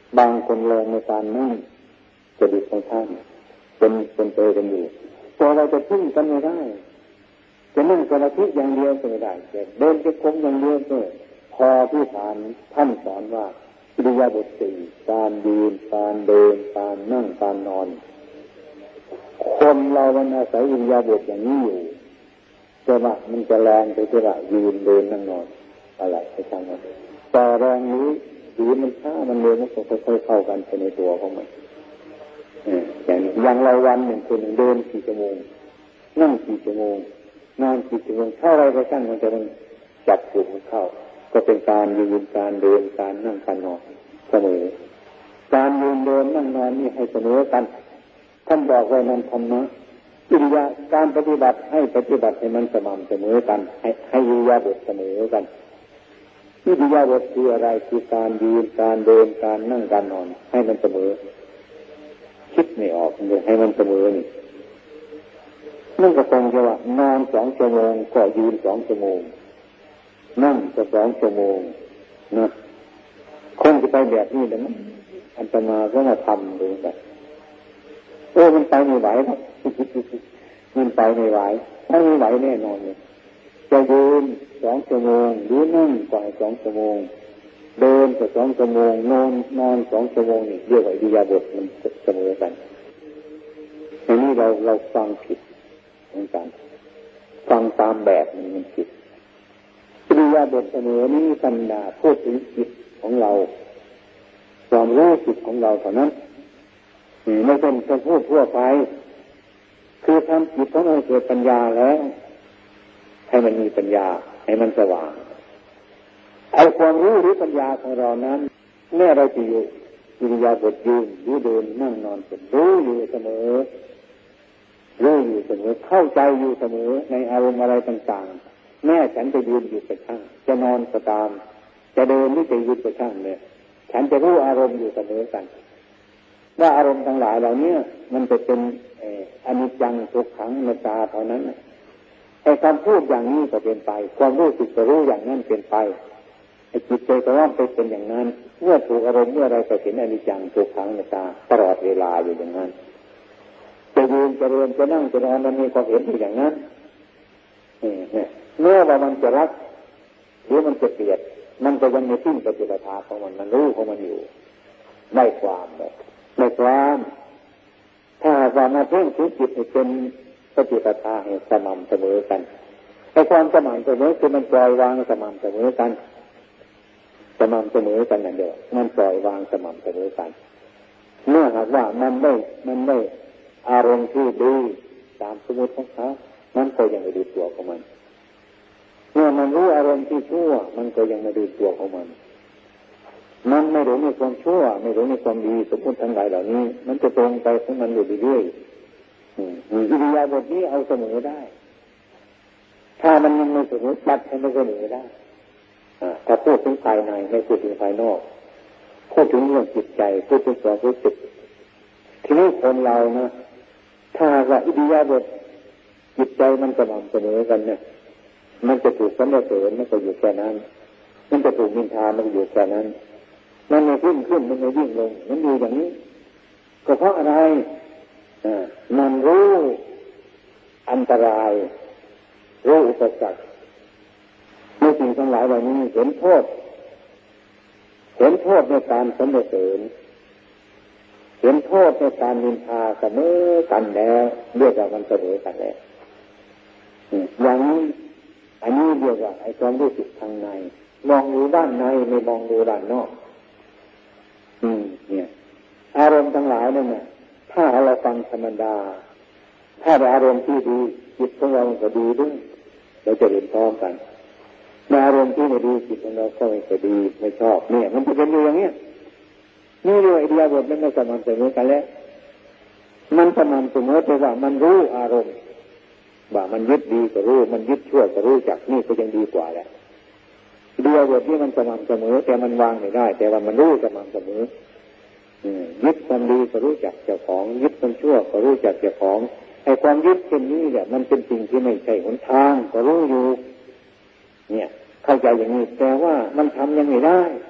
บางคนแรงในการนั่งจะดิบของท่านเป็นเป็นเตยกันอยู่ตัวเราจะพึ่งกันไม่ได้จะนั่งสมาธิอย่างเดียวก็ไม่ได้แต่เดินไปคงอย่างเดียวก็พอที่ฐานท่านสอนว่าอิริยาบถสี่การยืนการเดินการนั่งการนอนคนเรามันอาศัยอิริยาบถอย่างนี้อยู่แต่ว่ามันจะแรงไปที่ว่ายืนเดินนั่งนอนอะไรไม่ใช่ไหมแต่แรงนี้ยืนมันช้ามันเร็วมันก็ค่อยๆเข้ากันไปในตัวของมันอย่างอย่างเราวันหนึ่งคนเดินกี่ชั่วโมงนั่งกี่ชั่วโมงนอนกี่ชั่วโมงเท่าไรก็ช่างมันจะมันจับกลุ่มเข้าก็เป็นการยืนการเดินการนั่งการนอนเสมอการยืนเดินนั่งนอนนี่ให้เสมอกันท่านบอกไว้นั้นธรรมะอิริยาการปฏิบัติให้ปฏิบัติให้มันสม่ำเสมอกันให้ให้อิริยาบถเสมอกันอิริยาบถคืออะไรคือการยืนการเดินการนั่งการนอนให้มันเสมอคิดไม่ออกเลยให้มันเสมอนี่นั่นก็ตรงที่ว่านอนสองชั่วโมงก็ยืนสองชั่วโมงนั่งก็สองชั่วโมงนะคงจะไปแบบนี้แต่มันอันตมาก็มาทำดูแบบโอ้มันไปไม่ไหวครับมันไปไม่ไหวถ้าไม่ไหวแน่นอนเลยจะยืนสองชั่วโมงหรือนั่งก็สองชั่วโมงเดินก็สองชั่วโมงนอนนอนสองชั่วโมงนี่เรียกว่าอิริยาบถมันเสมอกันอันนี้เราเราฟังผิดเหมือนกันฟังตามแบบมันมันผิดอิริยาบถเสมอนี้สัญญาพูดถึงจิตของเราความรู้จิตของเราเท่านั้นไม่เป็นการพูดทั่วไปคือทำจิตของเราเกิดปัญญาแล้วให้มันมีปัญญาให้มันสว่างไอ้ความรู้หรือปัญญาของเรานั้นแม้เราจะอยู่อิริยาบถยืนหรือเดินนั่งนอนเป็นรู้อยู่เสมอรู้อยู่เสมอเข้าใจอยู่เสมอในอารมณ์อะไรต่างๆแม้ฉันจะยืนอยู่ก็ช่างจะนอนก็ตามจะเดินหรือจะยืนก็ช่างเนี่ยฉันจะรู้อารมณ์อยู่เสมอกันว่าอารมณ์ทั้งหลายเหล่านี้มันจะเป็นอนิจจังทุกขังอนัตตาเท่านั้นไอ้คำพูดอย่างนี้ก็เป็นไปความรู้สึกก็รู้อย่างนั้นเป็นไปไอ้จิตใจก็ว่าไปเป็นอย่างนั้นเมื่อถูกอารมณ์เมื่อไรก็เห็นอนิจจังทุกขังอนัตตาตลอดเวลาอยู่อย่างนั้นจะยืนจะเดินจะนั่งจะนอนมันมีก็เห็นอยู่อย่างนั้นเนี่ยเมื่อว่ามันจะรักหรือมันจะเกลียดมันก็ยังไม่ทิ้งปฏิปทาของมันมันรู้ของมันอยู่ไม่ความแบบไม่ความถ้าว่ามาเพ่งถึงจิตให้เป็นปฏิปทาให้สม่ำเสมอกันไอ้ความสม่ำเสมอคือมันปล่อยวางสม่ำเสมอกันสม่ำเสมอกันนั่นเดียวมันปล่อยวางสม่ำเสมอกันเมื่อหากว่ามันไม่มันไม่อารมณ์ที่ดีตามสมมติของเขามันก็ยังไม่ดูตัวของมันเมื่อมันรู้อารมณ์ที่ชั่วมันก็ยังไม่ดูตัวของมันมันไม่รู้ในความชั่วไม่รู้ในความดีสมมติทั้งหลายเหล่านี้มันจะตรงไปของมันอยู่เรื่อยๆอิริยาบถนี้เอาเสมอได้ถ้ามันยังไม่เสมอจัดให้มันเสมอได้ถ้าพูดถึงภายในไม่พูดถึงภายนอกพูดถึงเรื่องจิตใจพูดถึงความรู้สึกทีนี้คนเรานะถ้าว่าอิริยาบถจิตใจมันสม่ำเสมอกันเนี่ยมันจะถูกสรรเสริญมันก็อยู่แค่นั้นมันจะถูกนินทามันก็อยู่แค่นั้นมันไม่ขึ้นขึ้นมันไม่ยิ่งลงมันอยู่อย่างนี้ก็เพราะอะไรอ่ามันรู้อันตรายรู้อุปสรรคในสิ่งทั้งหลายเหล่านี้เห็นโทษเห็นโทษในการสรรเสริญเห็นโทษในการนินทาเสมอกันแล้วเรียกว่ามันเสมอกันแล้วอย่างนี้อันนี้เรียกว่าไอ้ความรู้สึกทางในมองดูด้านในไม่มองดูด้านนอกอืมเนี่ยอารมณ์ทั้งหลายนั่นน่ะถ้าเราฟังธรรมดาถ้าเป็นอารมณ์ที่ดีจิตของเราก็ดีด้วยเราจะเรียนพร้อมกันในอารมณ์ที่ไม่ดีจิตของเราก็ไม่ก็ดีไม่ชอบเนี่ยมันจะเป็นอย่างเนี้ยนี่เรื่องไอเดียบทมันไม่สม่ำเสมอกันแล้วมันสม่ำเสมอแต่ว่ามันรู้อารมณ์ว่ามันยึดดีก็รู้มันยึดชั่วก็รู้จักนี่ก็ยังดีกว่าแหละเดียวบทนี้มันสม่ำเสมอแต่มันวางไม่ได้แต่ว่ามันรู้สม่ำเสมอยึดความดีก็รู้จักเจ้าของยึดความชั่วก็รู้จักเจ้าของไอ้ความยึดเช่นนี้เนี่ยมันเป็นสิ่งที่ไม่ใช่หนทางก็รู้อยู่เนี่ยเข้าใจอย่างนี้แต่ว่ามันทำยังไม่ได้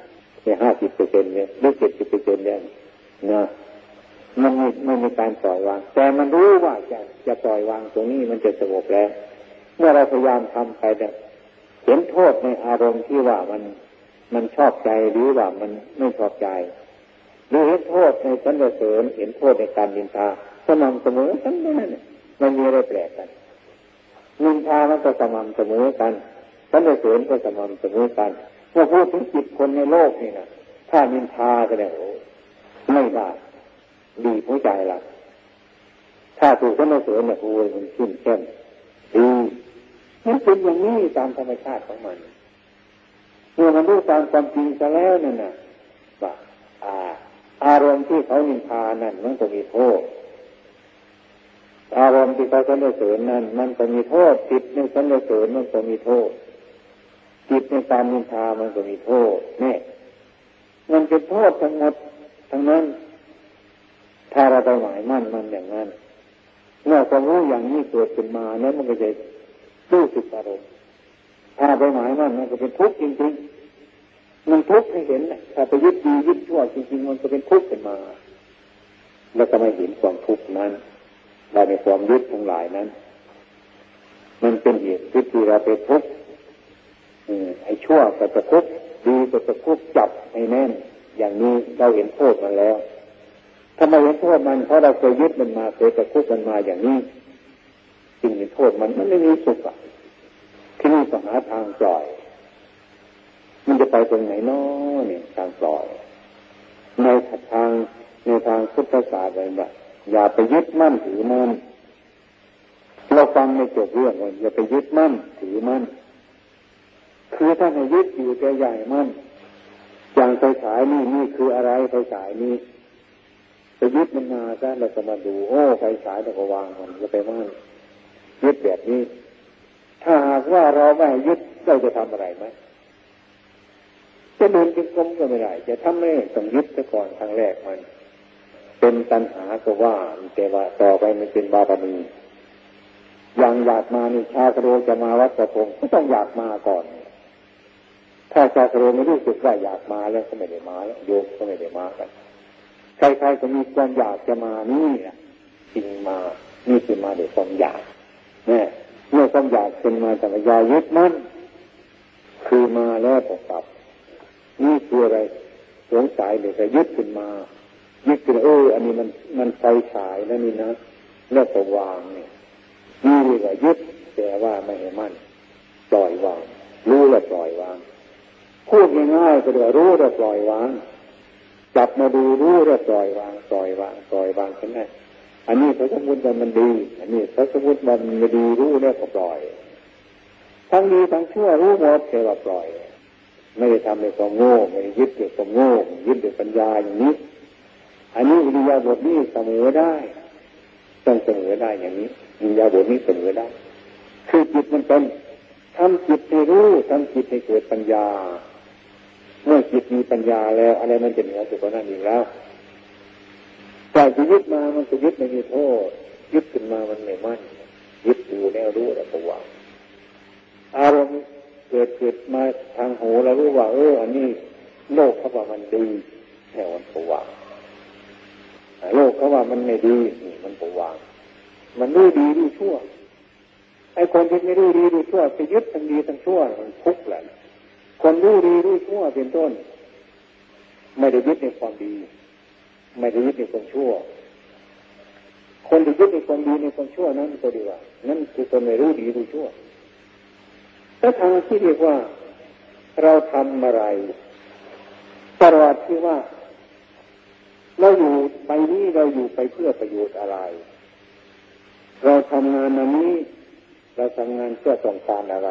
เนี่ยห้าสิบเปอร์เซ็นต์เนี่ยหรือเจ็ดสิบเปอร์เซ็นต์เนี่ยนะมันไม่ไม่มีการปล่อยวางแต่มันรู้ว่าจะจะปล่อยวางตรงนี้มันจะสงบแล้วเมื่อเราพยายามทำไปเนี่ยเห็นโทษในอารมณ์ที่ว่ามันมันชอบใจหรือว่ามันไม่ชอบใจหรือเห็นโทษในสรรเสริญเห็นโทษในการนินทาสม่ำเสมอทั้งนั้นมันมีอะไรแปลกกันนินทามันก็สม่ำเสมอกันสรรเสริญก็สม่ำเสมอกันเมื่อพูดถึงจิตคนในโลกนี่นะถ้านินทาก็เนี่ยไม่ได้ดีหัวใจละถ้าถูกสรรเสริญเนี่ยโอ้ยมันขึ้นเข้มดีมันเป็นอย่างนี้ตามธรรมชาติของมันเมื่อมันรู้ตามความจริงซะแล้วนั่นน่ะว่าอ่าอารมณ์ที่เขานินทานั่นมันก็มีโทษอารมณ์ที่เขาสรรเสริญนั่นมันก็มีโทษจิตในสรรเสริญมันก็มีโทษจิตในการนินทามันก็มีโทษแน่มันเป็นโทษทั้งหมดทั้งนั้นถ้าเราไปหมายมั่นมันอย่างนั้นเมื่อความรู้อย่างนี้เกิดขึ้นมานั้นมันก็จะรู้สึกอารมณ์ถ้าไปหมายมั่นมันก็เป็นทุกข์จริงๆมันทุกข์ให้เห็นถ้าไปยึดดียึดชั่วจริงๆมันก็เป็นทุกข์ขึ้นมาแล้วก็ไม่เห็นความทุกข์นั้นเราในความยึดทั้งหลายนั้นมันเป็นเหตุที่เราไปทุกข์ไอ้ชั่วก็จะทุกข์ดีก็จะทุกข์จับให้แน่นอย่างนี้เราเห็นโทษมันแล้วถ้าไม่เห็นโทษมันเพราะเราเคยยึดมันมาเคยจะทุกข์มันมาอย่างนี้จึงเห็นโทษมันมันไม่มีสุขอ่ะที่นี่ต้องหาทางปล่อยมันจะไปตรงไหนน้อเนี่ยทางปล่อยในทางในทางพุทธศาสนาแบบอย่าไปยึดมั่นถือมั่นเราฟังไม่จบเรื่องเลยอย่าไปยึดมั่นถือมั่นคือถ้าให้ยึดอยู่ใจใหญ่มั่นอย่างไฟฉายนี่นี่คืออะไรไฟฉายนี่ไปยึดมันมาซะเราจะมาดูโอ้ไฟฉายเราก็วางมันจะไปมั่นยึดแบบนี้ถ้าหากว่าเราไม่ยึดเราจะทำอะไรไหมจะเดินจงกรมก็ไม่ได้จะทำไม่ต้องยึดซะก่อนครั้งแรกมันเป็นตัณหาก็ว่าแต่ว่าต่อไปมันเป็นบาปมีอย่างอยากมานี่ชาคโรจะมาวัดประพงก็ต้องอยากมาก่อนถ้าชาคโรไม่รู้สึกว่าอยากมาแล้วก็ไม่ได้มาแล้วโยมก็ไม่ได้มากันใครๆก็มีความอยากจะมานี่แหละจริงมานี่คือมาด้วยความอยากเนี่ยเมื่อความอยากเป็นมาจากยายึดมั่นคือมาแล้วก็กลับนี่คืออะไรสงสัยเดี๋ยวจะยึดขึ้นมายึดขึ้นเอออันนี้มันมันไฟฉายนะนี่นะแล้วก็วางเนี่ยนี่เรียกว่ายึดแต่ว่าไม่ให้มั่นปล่อยวางรู้แล้วปล่อยวางพูดง่ายๆก็เรียกว่ารู้แล้วปล่อยวางจับมาดูรู้แล้วปล่อยวางปล่อยวางปล่อยวางแค่นั้นอันนี้เขาสมมติว่ามันดีอันนี้เขาสมมติว่ามันไม่ดีรู้แล้วก็ปล่อยทั้งดีทั้งชั่วรู้หมดแต่ว่าปล่อยไม่ได้ทำในความโง่ไม่ได้ยึดด้วยความโง่ยึดด้วยปัญญาอย่างนี้อันนี้อิริยาบถนี้เสมอได้ต้องเสมอได้อย่างนี้อิริยาบถนี้เสมอได้คือจิตมันเป็นทำจิตให้รู้ทำจิตให้เกิดปัญญาเมื่อจิตมีปัญญาแล้วอะไรมันจะเหนือจากนั้นอีกแล้วแต่จะยึดมามันจะยึดไม่มีโทษยึดขึ้นมามันไม่มั่นยึดดูแนวรู้แล้วก็วางอารมณ์เกิดเกิดมาทางหูเรารู้ว่าเอออันนี้โลกเขาว่ามันดีแนวมันก็วางโลกเขาว่ามันไม่ดีนี่มันก็วางมันรู้ดีรู้ชั่วไอ้คนที่ไม่รู้ดีรู้ชั่วไปยึดทั้งดีทั้งชั่วมันทุกข์แหละคนรู้ดีรู้ชั่วเป็นต้นไม่ได้ยึดในความดีไม่ได้ยึดในความชั่วคนที่ยึดในความดีในความชั่วนั้นก็ดีว่านั่นคือคนไม่รู้ดีรู้ชั่วถ้าทางที่เรียกว่าเราทำอะไรตลอดที่ว่าเราอยู่ไปนี้เราอยู่ไปเพื่อประโยชน์อะไรเราทำงานอันนี้เราทำงานเพื่อต้องการอะไร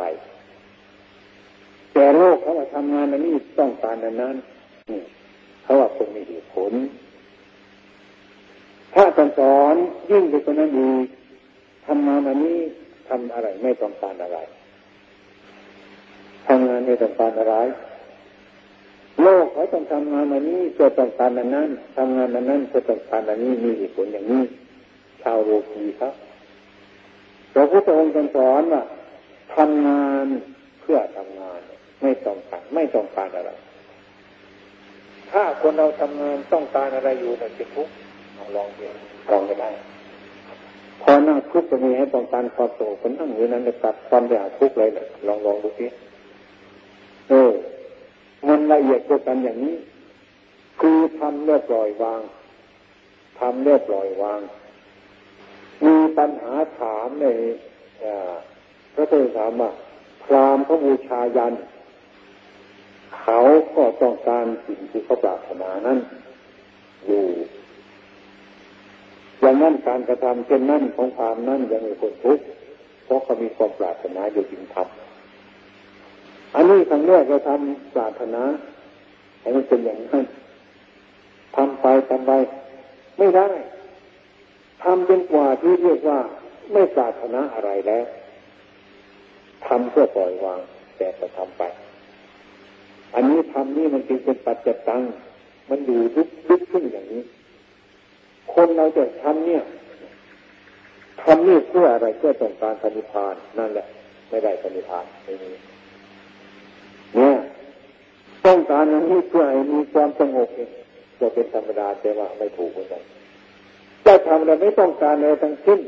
แต่โลกเขาว่าทำงานอันนี้ต้องการอันนั้นเขาว่าคงมีเหตุผลถ้าต้องสอนยิ่งไปกว่านั้นอีกทำงานอันนี้ทำอะไรไม่ต้องการอะไรทำงานไม่ต้องการอะไรโลกเขาต้องทำงานอันนี้เพื่อต้องการอันนั้นทำงานอันนั้นเพื่อต้องการอันนี้มีเหตุผลอย่างนี้ชาวโลกีครับพระพุทธองค์สอนว่าทำงานเพื่อทำงานไม่ต้องการไม่ต้องการอะไรถ้าคนเราทำงานต้องการอะไรอยู่แต่จะทุกข์ลองดูลองไม่ได้พอนั่งทุกข์จะมีให้ต้องการความสุขคนนั่งอยู่นั้นจะตัดความอยากทุกข์เลยเลยลองลองดูสิเออมันละเอียดกว่ากันอย่างนี้คือทำเรื่อปล่อยวางทำเรื่อปล่อยวางมีปัญหาถามในพระพุทธถามว่าพราหมณ์เขาบูชายันเขาก็ต้องการสิ่งที่เขาปรารถนานั้นอยู่อย่างนั้นการกระทำเช่นนั้นของพราหมณ์นั้นยังมีคนทุกข์เพราะเขามีความปรารถนาอยู่จริงทำอันนี้ครั้งแรกเราทำปรารถนาให้มันเป็นอย่างนั้นทำไปทำไปไม่ได้ทำจนกว่าที่เรียกว่าไม่ปรารถนาอะไรแล้วทำเพื่อปล่อยวางแต่ก็ทำไปอันนี้ทำนี่มันจึงเป็นปัจจตังมันอยู่ลึกลึกขึ้นอย่างนี้คนเราจะทำเนี่ยทำนี่เพื่ออะไรเพื่อต้องการพระนิพพานนั่นแหละไม่ได้พระนิพพานไม่มีเนี่ยต้องการอย่างนี้เพื่อให้มีความสงบเองจะเป็นธรรมดาแต่ว่าไม่ถูกเหมือนกันจะทำอะไรไม่ต้องการอะไรทั้งสิ้น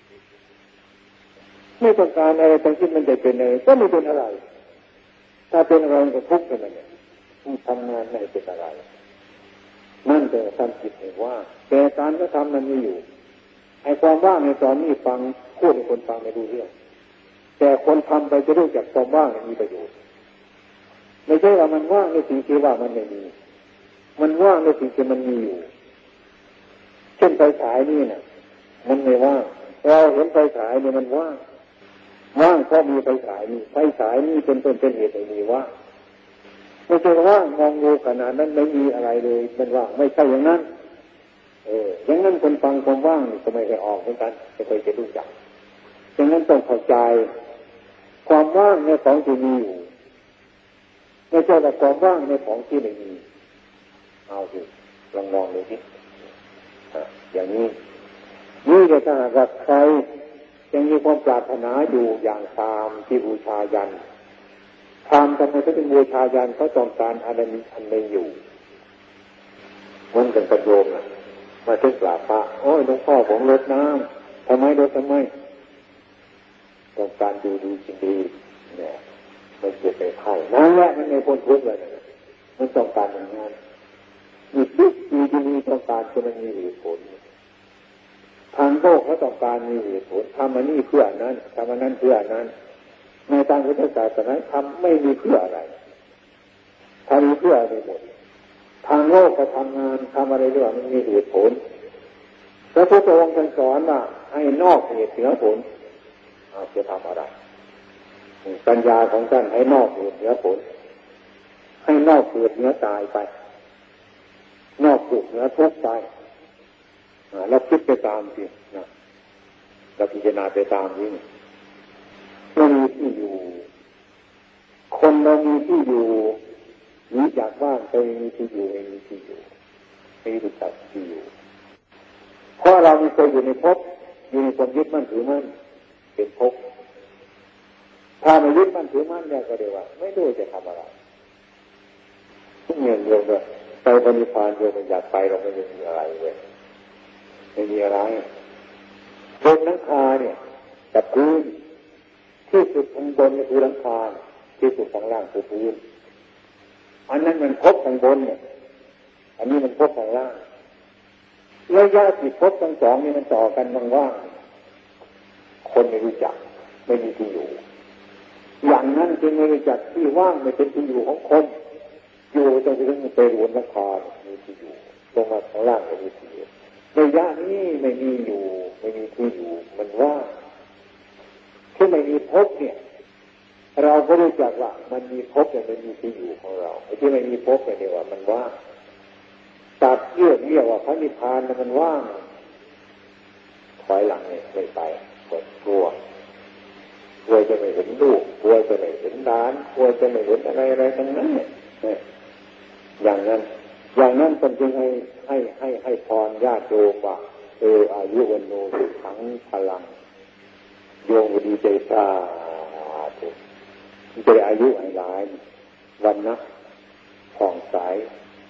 ไม่ต้องการอะไรทั้งสิ้นมันจะเป็นอะไรก็ไม่เป็นอะไรถ้าเป็นอะไรก็ทุกข์กันเลยที่ทำงานไม่เป็นอะไรนั่นเป็นทำจิตเห็นว่าแต่การก็ทำมันมีอยู่ไอ้ความว่างในตอนนี้ฟังพูดให้คนฟังไม่รู้เรื่องแต่คนทำไปจะรู้จักความว่างมีประโยชน์ไม่ใช่ว่ามันว่างในสิ่งที่ว่ามันไม่มีมันว่างในสิ่งที่มันมีอยู่เช่นไฟฉายนี่น่ะมันไม่ว่างเราเห็นไฟฉายเนี่ยมันว่างว่างเพราะมีไฟฉายนี่ไฟฉายนี่เป็นต้นเป็นเหตุให้มีว่างไม่ใช่ว่างมองดูขนาดนั้นไม่มีอะไรเลยมันว่างไม่ใช่อย่างนั้นเอออย่างนั้นคนฟังความว่างก็ไม่เคยออกเหมือนกันไม่เคยจะรู้จักอย่างนั้นต้องเข้าใจความว่างในของที่มีอยู่ไม่ใช่แต่ความว่างในของที่ไม่มีเอาสิลองมองดูสิอย่างนี้นี่จะถ้าหากว่าใครยังมีความปรารถนาอยู่อย่างตามที่บูชายันทำทำไมเขาถึงบูชายันเขาต้องการอะไรมีอันใดอยู่มันเป็นประโยชน์นะมาถึงกราบพระโอ้ยหลวงพ่อผมลดน้ำทำไมลดทำไมต้องการดูดีจริงดีเนี่ยมันเกิดไปไข่นั่นแหละมันในพ้นทุกข์เลยมันต้องการอย่างนั้นมีทุกข์มีที่มีต้องการจะมันมีเหตุผลทางโลกเขาต้องการมีเหตุผลทำอันนี้เพื่อนั้นทำอันนั้นเพื่อนั้นในทางพุทธศาสนาทำไม่มีเพื่ออะไรทำมีเพื่ออะไรหมดทางโลกก็ทำงานทำอะไรด้วยมันมีเหตุผลพระพุทธองค์ท่านสอนว่าให้นอกเหตุเหนือผลเอาจะทำอะไรปัญญาของท่านให้นอกเหตุเหนือผลให้นอกเกิดเหนือตายไปนอกสุขเหนือทุกข์ไปแล้วคิดไปตามสินะเราพิจารณาไปตามนี้ไม่มีที่อยู่คนเรามีที่อยู่หนีจากบ้านไปมีที่อยู่ไม่มีที่อยู่ไม่รู้จักที่อยู่เพราะเรามีเคยอยู่ในภพอยู่ในความยึดมั่นถือมั่นเป็นภพถ้าไม่ยึดมั่นถือมั่นเนี่ยก็เดี๋ยวว่าไม่รู้จะทำอะไรทุกอย่างเดียวเลยไปปณิพานเดียวมันอยากไปเราไม่มีอะไรเลยไม่มีอะไรบนหลังคาเนี่ยกับพื้นที่สุดข้างบนคือหลังคาที่สุดข้างล่างคือพื้นอันนั้นมันพบข้างบนเนี่ยอันนี้มันพบข้างล่างระยะที่พบทั้งสองนี่มันต่อกันว่างๆคนไม่รู้จักไม่มีที่อยู่อย่างนั้นจึงไม่รู้จักที่ว่างไม่เป็นที่อยู่ของคนอยู่จนถึงไปบนหลังคามีที่อยู่ลงมาข้างล่างไม่มีที่อยู่ระยะนี้ไม่มีอยู่ไม่มีที่อยู่มันว่างที่ไม่มีพบเนี่ยเราก็รู้จักว่ามันมีพบแต่มันมีที่อยู่ของเราไอ้ที่ไม่มีพบเนี่ยเรียกว่ามันว่างตัดเรียกเรียกว่าพระนิพพานมันว่างถอยหลังเนี่ยไม่ไปกดกลัวกลัวจะไม่เห็นลูกกลัวจะไม่เห็นหลานกลัวจะไม่เห็นอะไรอะไรทั้งนั้นเนี่ยอย่างนั้นอย่างนั้นเป็นจริงให้ให้ให้ให้พรญาติโยมว่าเอออายุวันโนสุขังพลังโยมดีใจซาถูกจะได้อายุหลายวันนะผ่องใส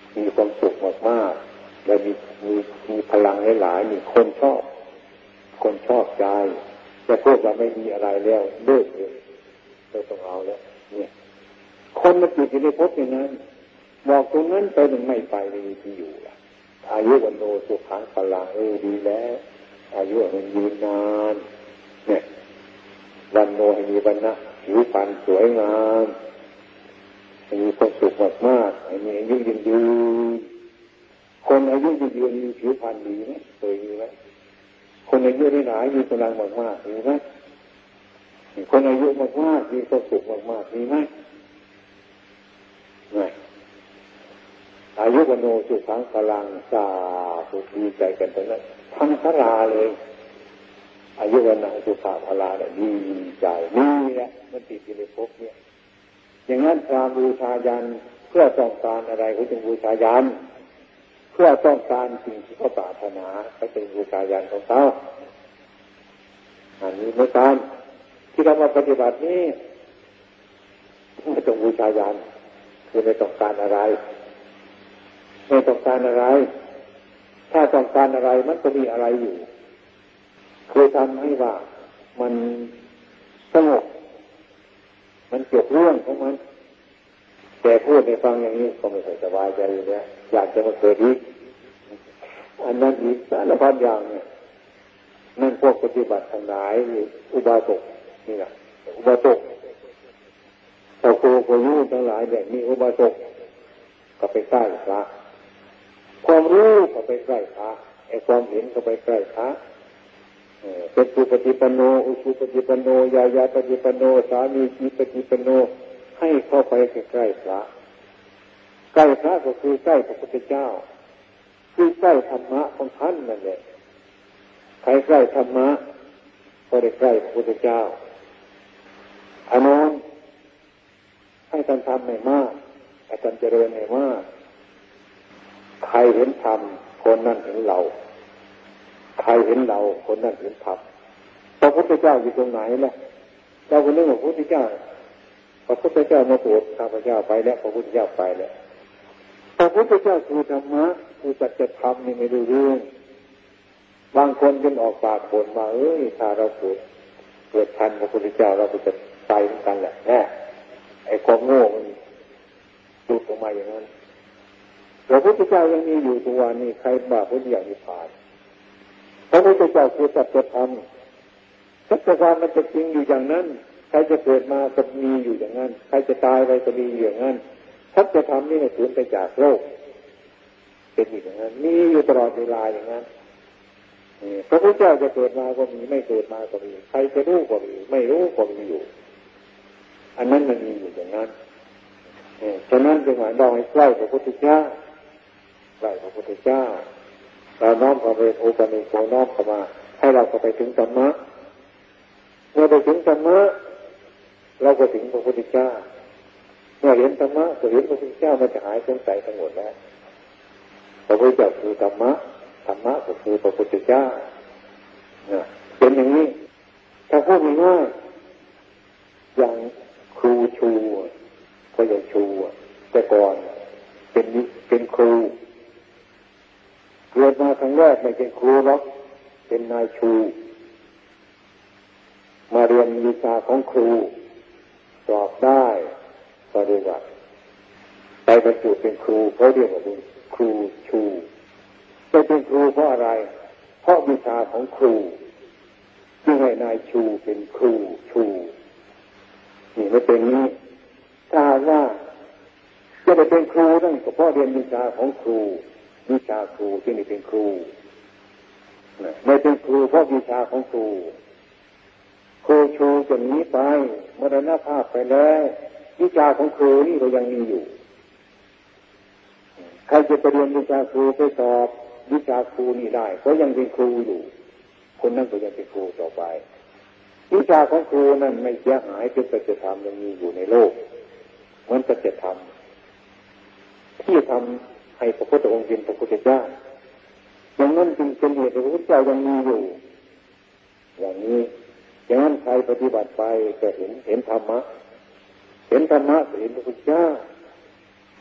มีความสุขมากๆและมีมีมีพลังหลายๆมีคนชอบคนชอบใจแต่พวกเราไม่มีอะไรแล้วเลิกเลยเราต้องเอาแล้วเนี่ยคนมันติดอยู่ในภพอย่างนั้นบอกตรงนั้นไปมันไม่ไปไม่มีที่อยู่ละอายุวันโนสุขังพลังเออดีแล้วอายุมันยืนนานเนี่ยวันโนให้มีวันนะผิวพรรณสวยงามมีความสุขมากๆมีอายุยืนยืนคนอายุยืนยืนมีผิวพรรณดีไหมเคยมีไหมคนอายุที่ไหนมีพลังมากๆมีไหมคนอายุมากๆมีความสุขมากๆมีไหมไม่อายุวโนสุขังพลังสาธุดีใจกันตรงนั้นทั้งพระลาเลยอายุวันนะสุขาพลาเนี่ยดีใจนี่แหละมันติดอยู่ในภพเนี่ยอย่างนั้นพระบูชายันเพื่อต้องการอะไรเขาจึงบูชายันเพื่อต้องการสิ่งที่เขาปรารถนาเขาจึงบูชายันของเขาอันนี้ไม่ตามที่เรามาปฏิบัตินี้ไม่ต้องบูชายันคือไม่ต้องการอะไรไม่ต้องการอะไรถ้าต้องการอะไรมันก็มีอะไรอยู่คือทำให้ว่ามันสงบมันจบเรื่องของมันแต่พูดในฟังอย่างนี้ก็ไม่ค่อยสบายใจอยู่แล้วอยากจะมาเกิดอีกอันนั้นอีกสารพัดอย่างเนี่ยนั่นพวกปฏิบัติทั้งหลายอุบาสกนี่แหละอุบาสกพอโกโกยุทั้งหลายแบบนี้อุบาสกก็ไปใกล้พระความรู้ก็ไปใกล้พระไอ้ความเห็นก็ไปใกล้พระเป็นสุปฏิปันโนอุชุปฏิปันโนยายาปฏิปันโนสามีจิปฏิปันโนให้เข้าไปใกล้พระใกล้พระก็คือใกล้พระพุทธเจ้าคือใกล้ธรรมะของท่านนั่นแหละใครใกล้ธรรมะก็ได้ใกล้พระพุทธเจ้าอันนั้นให้ท่านทำให้มากอาจารย์เจริญให้มากใครเห็นธรรมคนนั้นเห็นเราใครเห็นเราคนนั้นเห็นธรรมพระพุทธเจ้าอยู่ตรงไหนล่ะเราคนนึกว่าพระพุทธเจ้าพระพุทธเจ้ามาโปรดข้าพเจ้าไปแล้วพระพุทธเจ้าไปแล้วพระพุทธเจ้าคือธรรมะคือสัจธรรมนี่ไม่รู้เรื่องบางคนจนออกปากบ่นมาเอ้ยถ้าเราเกิดเกิดทันพระพุทธเจ้าเราก็จะตายเหมือนกันแหละแน่ไอ้ความโง่มันดูดออกมาอย่างนั้นพระพุทธเจ้ายังมีอยู่ทุกวันนี้ใครบาปพุทธอย่างนิพพานพระพุทธเจ้าคือสัจธรรมสัจธรรมมันจะจริงอยู่อย่างนั้นใครจะเกิดมาก็มีอยู่อย่างนั้นใครจะตายไปก็มีอยู่อย่างนั้นสัจธรรมนี่ไม่สูญไปจากโลกเป็นอย่างนั้นมีอยู่ตลอดเวลาอย่างนั้นพระพุทธเจ้าจะเกิดมาก็มีไม่เกิดมาก็มีใครจะรู้ก็มีไม่รู้ก็มีอยู่อันนั้นมันมีอยู่อย่างนั้นฉะนั้นจึงหมายเราให้ใกล้พระพุทธเจ้าใกล้พระพุทธเจ้าเราน้อมเข้าไปโอปันิโกน้อมเข้ามาให้เราเข้าไปถึงธรรมะเมื่อไปถึงธรรมะเราก็ถึงพระพุทธเจ้าเมื่อเห็นธรรมะก็เห็นพระพุทธเจ้ามันจะหายสงสัยทั้งหมดแล้วพระพุทธเจ้าคือธรรมะธรรมะก็คือพระพุทธเจ้าเป็นอย่างนี้ถ้าพูดง่ายๆอย่างครูชูก็อย่างชูแต่ก่อนเป็นเป็นครูเกิดมาครั้งแรกไม่เป็นครูหรอกเป็นนายชูมาเรียนวิชาของครูสอบได้ก็เรียกว่าไปบรรจุเป็นครูเขาเรียกว่าเป็นครูชูไปเป็นครูเพราะอะไรเพราะวิชาของครูจึงให้นายชูเป็นครูชูนี่ไม่เป็นนี้ถ้าว่าจะได้เป็นครูนั่นก็เพราะเรียนวิชาของครูวิชาครูที่นี่เป็นครูไม่เป็นครูเพราะวิชาของครูครูชูจะหนีไปมรณภาพไปแล้ววิชาของครูนี่ก็ยังมีอยู่ใครจะไปเรียนวิชาครูไปสอบวิชาครูนี่ได้ก็ยังเป็นครูอยู่คนนั้นก็ยังเป็นครูต่อไปวิชาของครูนั่นไม่เสียหายเป็นสัจธรรมยังมีอยู่ในโลกเหมือนสัจธรรมที่ทำให้พระพุทธองค์เป็นพระพุทธเจ้าอย่างนั้นจึงเป็นเหตุที่พระพุทธเจ้ายังมีอยู่อย่างนี้อย่างนั้นใครปฏิบัติไปจะเห็นเห็นธรรมะเห็นธรรมะเห็นพระพุทธเจ้า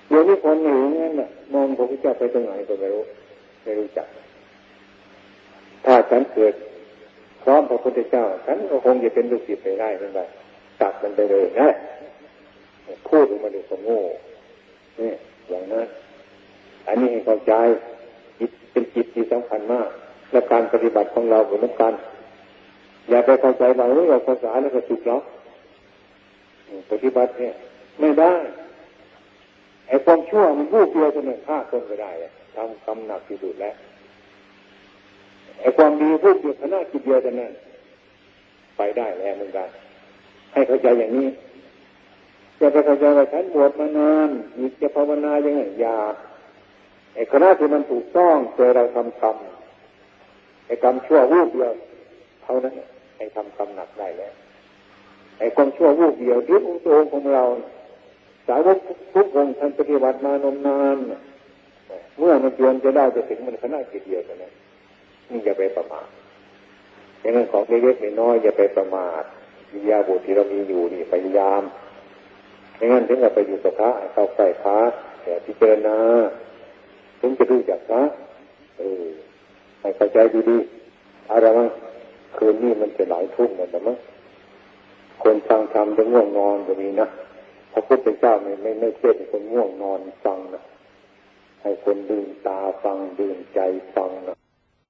เดี๋ยวนี้คนอยู่งั้นน่ะมองพระพุทธเจ้าไปตรงไหนก็ไม่รู้ไม่รู้จักถ้าฉันเกิดพร้อมพระพุทธเจ้าฉันก็คงจะเป็นลูกศิษย์ไปได้เหมือนกันตัดมันไปเลยนะพูดออกมาดูก็โง่นี่อย่างนั้นอันนี้ให้เข้าใจจิตเป็นจิตที่สำคัญมากและการปฏิบัติของเราเหมือนกันอย่าไปเข้าใจว่าเฮ้ยเราภาษาแล้วก็ถูกแล้วปฏิบัติเนี่ยไม่ได้ไอ้ความชั่วมันพูดเดียวจะหนึ่งฆ่าคนก็ได้ทำกรรมหนักที่สุดแล้วไอ้ความดีพูดเดียวขณะจิตเดียวจะนั่นไปได้แล้วเหมือนกันให้เข้าใจอย่างนี้จะไปเข้าใจว่าฉันบวชมานานมีจะภาวนายังไงอย่าไอ้คณะที่มันถูกต้องแต่เราทำกรรมไอ้กรรมชั่ววูบเดียวเท่านั้นให้ทำกรรมหนักได้แล้วไอ้ความชั่ววูบเดียวเดี๋ยวองค์ตัวของเราสาวกทุกองค์ท่านปฏิบัติมานมนานเมื่อมันเตรียมจะได้จะถึงมันคณะจิตเดียวกันนะนี่อย่าไปประมาทอย่างนั้นของเล็กๆน้อยๆอย่าไปประมาทวิทยาบุตรที่เรามีอยู่นี่พยายามไม่งั้นถึงกับไปอยู่กับพระเข้าใกล้พระแต่พิจารณาถึงจะรู้จักพระเออให้เข้าใจดีๆอะไรมั้งคืนนี้มันจะหลายทุ่มเหมือนกันมั้งคนฟังธรรมจะง่วงนอนก็มีนะพระพุทธเจ้าไม่ไม่ไม่เชื่อให้คนง่วงนอนฟังนะให้คนดื่มตาฟังดื่มใจฟังนะ